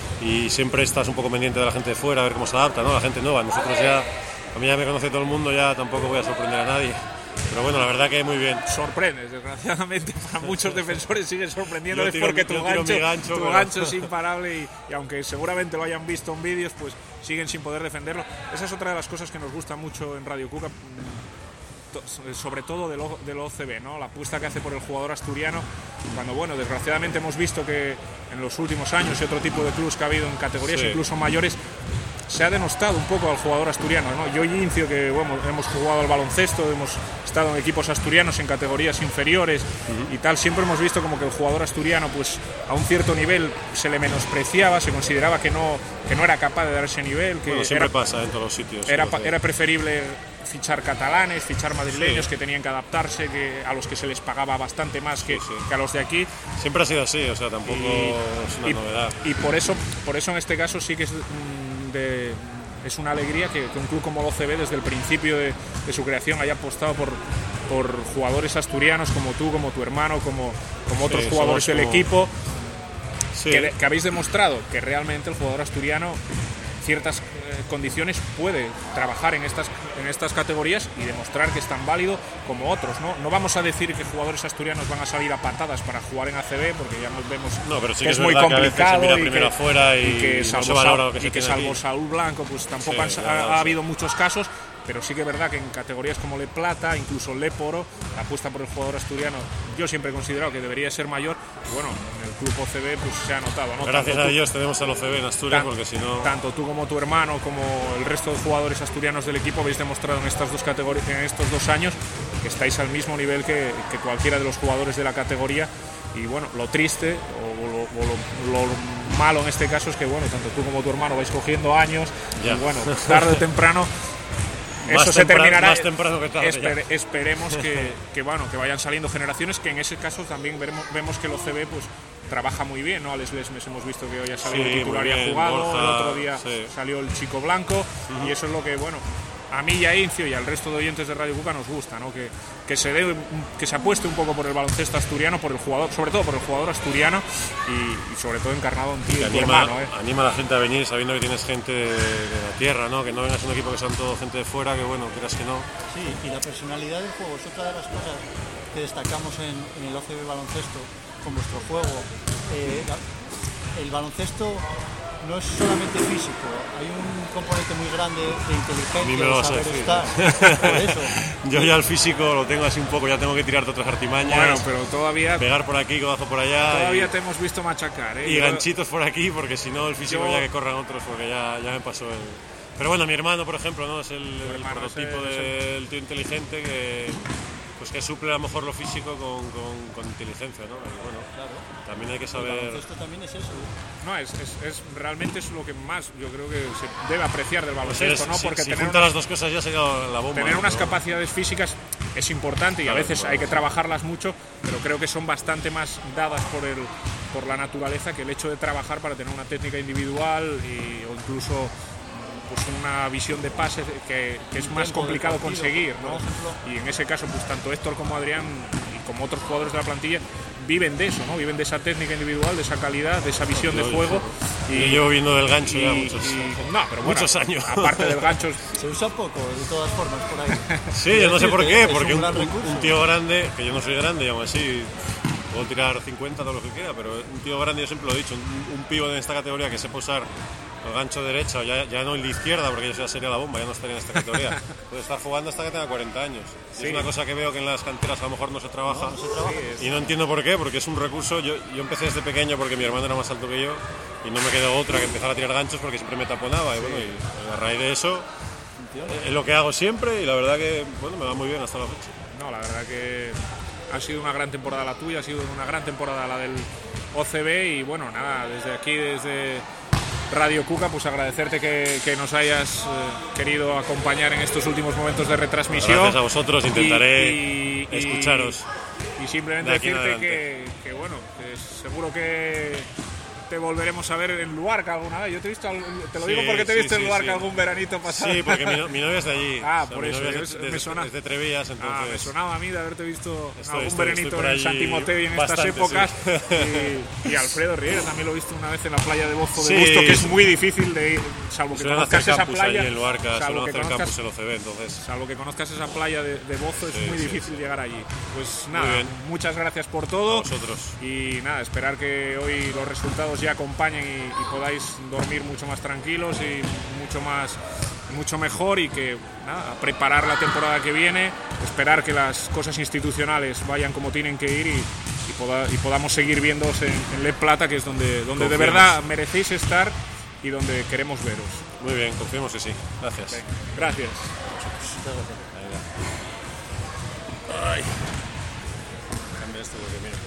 y siempre estás un poco pendiente de la gente de fuera, a ver cómo se adapta, ¿no? La gente nueva, nosotros ya, a mí ya me conoce todo el mundo, ya tampoco voy a sorprender a nadie. Pero bueno, la verdad que muy bien. Sorprendes, desgraciadamente para muchos defensores sigue sorprendiéndoles porque tu gancho, gancho, tu pero... gancho es imparable y, y aunque seguramente lo hayan visto en vídeos, pues siguen sin poder defenderlo. Esa es otra de las cosas que nos gusta mucho en Radio Cuca, sobre todo del, o, del O C B, ¿no? La apuesta que hace por el jugador asturiano, cuando bueno, desgraciadamente hemos visto que en los últimos años y otro tipo de clubes que ha habido en categorías sí. incluso mayores, se ha denostado un poco al jugador asturiano, ¿no? Yo y Incio, que bueno, hemos jugado al baloncesto, hemos estado en equipos asturianos en categorías inferiores uh-huh. y tal, siempre hemos visto como que el jugador asturiano, pues a un cierto nivel se le menospreciaba, se consideraba que no, que no era capaz de dar ese nivel, que bueno, siempre era, pasa en todos los sitios. Era, era preferible fichar catalanes, fichar madrileños sí. que tenían que adaptarse, que a los que se les pagaba bastante más que, sí, sí. que a los de aquí. Siempre ha sido así, o sea, tampoco y, es una y, novedad. Y por eso, por eso en este caso sí que es de, es una alegría que, que un club como el O C B desde el principio de, de su creación haya apostado por, por jugadores asturianos como tú, como tu hermano, como, como otros sí, jugadores del como... equipo, sí. que, que habéis demostrado que realmente el jugador asturiano ciertas eh, condiciones puede trabajar en estas, en estas categorías y demostrar que es tan válido como otros, ¿no? No vamos a decir que jugadores asturianos van a salir a patadas para jugar en A C B porque ya nos vemos no, pero sí que, que es, es muy complicado que y que, afuera y, y que salvo, no Saúl, que y que salvo Saúl Blanco pues tampoco sí, han, ha, ha habido muchos casos, pero sí que es verdad que en categorías como Le Plata, incluso Le Poro, la apuesta por el jugador asturiano yo siempre he considerado que debería ser mayor y bueno, en el club O C B pues se ha notado, ¿no? Gracias tanto a tú, Dios tenemos al O C B en Asturias tan, porque si no... Tanto tú como tu hermano como el resto de jugadores asturianos del equipo habéis demostrado en estas dos categorías, en estos dos años que estáis al mismo nivel que, que cualquiera de los jugadores de la categoría y bueno, lo triste o lo, o lo, lo malo en este caso es que bueno, tanto tú como tu hermano vais cogiendo años ya. Y bueno, tarde o temprano Más eso se terminará. Más temprano que tarde, Esper, esperemos que, que, bueno, que vayan saliendo generaciones, que en ese caso también veremos, vemos que el O C B pues, trabaja muy bien, ¿no? Alex Lesmes hemos visto que hoy ha salido sí, titular y ha jugado, Borja, el otro día sí. salió el chico blanco, uh-huh. y eso es lo que, bueno, a mí y a Incio y al resto de oyentes de Radio Cuca nos gusta, ¿no? Que, que se dé, que se apueste un poco por el baloncesto asturiano, por el jugador, sobre todo por el jugador asturiano y, y sobre todo encarnado en ti, en tu anima, hermano, ¿eh? Anima a la gente a venir sabiendo que tienes gente de, de la tierra, ¿no? Que no vengas a un equipo que sean todo gente de fuera, que bueno, quieras que no. Sí, y la personalidad del juego es otra de las cosas que destacamos en, en el O C B baloncesto con vuestro juego. Eh, el baloncesto no es solamente físico, hay un componente muy grande de inteligencia, Ni me lo de vas a saber decir. estar. Por eso. Yo ya el físico lo tengo así un poco, ya tengo que tirar de otras artimañas. Bueno, pero todavía, pegar por aquí, codazo por allá. todavía y, te hemos visto machacar, ¿eh? y Yo- ganchitos por aquí, porque si no el físico Yo- ya que corran otros, porque ya, ya me pasó el... Pero bueno, mi hermano, por ejemplo, ¿no? Es el, el hermano, prototipo ese- del tío inteligente que, pues que suple a lo mejor lo físico con, con, con inteligencia, ¿no? Y bueno, Claro. también hay que El saber... baloncesto también es eso. No, es, es, es- realmente es lo que más yo creo que se debe apreciar del Pues baloncesto, ¿no? si, Porque si tener, junta unas, las dos cosas ya sería la bomba. tener ¿no? unas Pero- capacidades físicas es importante y a Claro, veces claro, hay que sí. trabajarlas mucho, pero creo que son bastante más dadas por el por la naturaleza que el hecho de trabajar para tener una técnica individual y, o incluso pues una visión de pases que, que es más Tiempo complicado del partido, conseguir, por ¿no? ejemplo. Y en ese caso, pues tanto Héctor como Adrián y como otros jugadores de la plantilla viven de eso, ¿no? Viven de esa técnica individual, de esa calidad, de esa visión de Yo- juego. Yo llevo viendo del gancho ya y- muchos, y- no, pero bueno, muchos años. aparte del gancho, Se usa poco, de todas formas, por ahí. Sí, yo no sé por qué, Es porque un un, gran un- recurso. un tío grande, que yo no soy grande y aún así puedo tirar cincuenta, todo lo que quiera, pero un tío grande, yo siempre lo he dicho, un, un pívot en esta categoría que sepa usar el gancho derecho, ya, ya no el de izquierda, porque eso ya sería la bomba, ya no estaría en esta categoría. Puede estar jugando hasta que tenga cuarenta años. Y es una cosa que veo que en las canteras a lo mejor no se trabaja. Y no entiendo por qué, porque es un recurso. Yo, yo empecé desde pequeño porque mi hermano era más alto que yo y no me quedó otra que empezar a tirar ganchos porque siempre me taponaba. Y bueno, y a raíz de eso es lo que hago siempre y la verdad que bueno, me va muy bien hasta la fecha. no, la verdad que ha sido una gran temporada la tuya, ha sido una gran temporada la del O C B y bueno, nada, desde aquí, desde Radio Cuca, pues agradecerte que, que nos hayas eh, querido acompañar en estos últimos momentos de retransmisión. Gracias a vosotros, intentaré Y- y- escucharos. Y simplemente de aquí en decirte que, adelante. que, bueno, que seguro que te volveremos a ver en Luarca alguna vez. Yo te he visto, al- te lo Sí, digo porque te he sí, visto en sí, Luarca sí. algún veranito pasado. Sí, porque mi, no- mi novia es de allí. Ah, O sea, por mi eso, novia yo- es, me es- suena. es de Trevías, entonces... Ah, me sonaba a mí de haberte visto en Estoy- algún estoy- veranito estoy por en allí San Timoteo y en estas bastante, épocas. sí. Y, y Alfredo Riera también lo he visto una vez en la playa de Bozo de Sí, Busto, que es sí. muy difícil de ir, salvo que Suelen conozcas hacer esa campus playa. allí en Luarca, salvo suelen que hacer conozcas, campus en O C B, entonces... salvo que conozcas esa playa de, de Bozo, es Sí, muy sí, difícil sí. llegar allí. Pues Muy nada, bien. muchas gracias por A todo. vosotros. Y nada, esperar que hoy los resultados ya acompañen y, y podáis dormir mucho más tranquilos y mucho más mucho mejor y que nada, a preparar la temporada que viene, esperar que las cosas institucionales vayan como tienen que ir y, y, poda- y podamos seguir viéndoos en, en Le Plata, que es donde, donde de Confiamos. verdad merecéis estar y donde queremos veros. Muy bien, confiemos que sí. Gracias. Gracias. Ay. Cambia esto porque mira.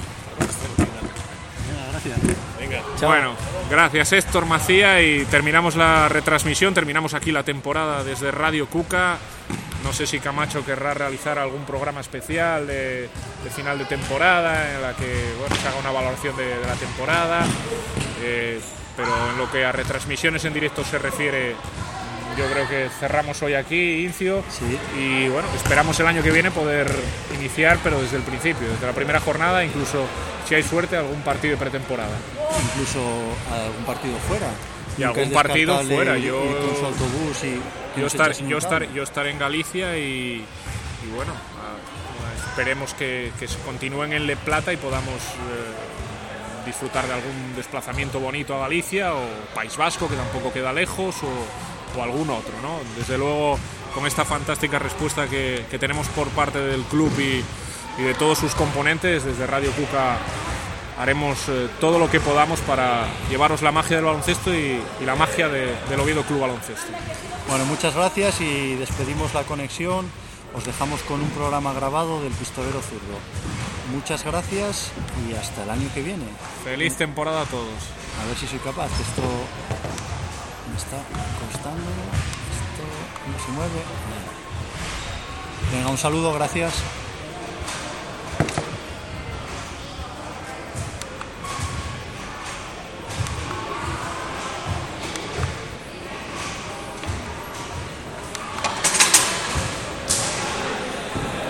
Gracias. Venga. Bueno, gracias Héctor Macía y terminamos la retransmisión, terminamos aquí la temporada desde Radio Cuca. No sé si Camacho querrá realizar algún programa especial de, de final de temporada en la que bueno, se haga una valoración de, de la temporada, eh, pero en lo que a retransmisiones en directo se refiere, yo creo que cerramos hoy aquí, Incio, Sí. y bueno, esperamos el año que viene poder iniciar, pero desde el principio, desde la primera jornada, incluso si hay suerte, algún partido de pretemporada. Incluso algún partido fuera. Y Nunca algún es partido descartable fuera, ir- yo- ir con su autobús y que Yo nos estar, echas un yo, estar, cable. yo estaré en Galicia y, y bueno, a- a- esperemos que, que se continúen en Le Plata y podamos eh, disfrutar de algún desplazamiento bonito a Galicia o País Vasco, que tampoco queda lejos, o, o algún otro, ¿no? Desde luego, con esta fantástica respuesta que, que tenemos por parte del club y, y de todos sus componentes, desde Radio Cuca haremos eh, todo lo que podamos para llevaros la magia del baloncesto y, y la magia de- del Oviedo Club Baloncesto. Bueno, muchas gracias y despedimos la conexión. Os dejamos con un programa grabado del Pistolero Zurdo. Muchas gracias y hasta el año que viene. Feliz temporada a todos. A ver si soy capaz. Esto me está costando. Esto no se mueve. Venga, un saludo, gracias.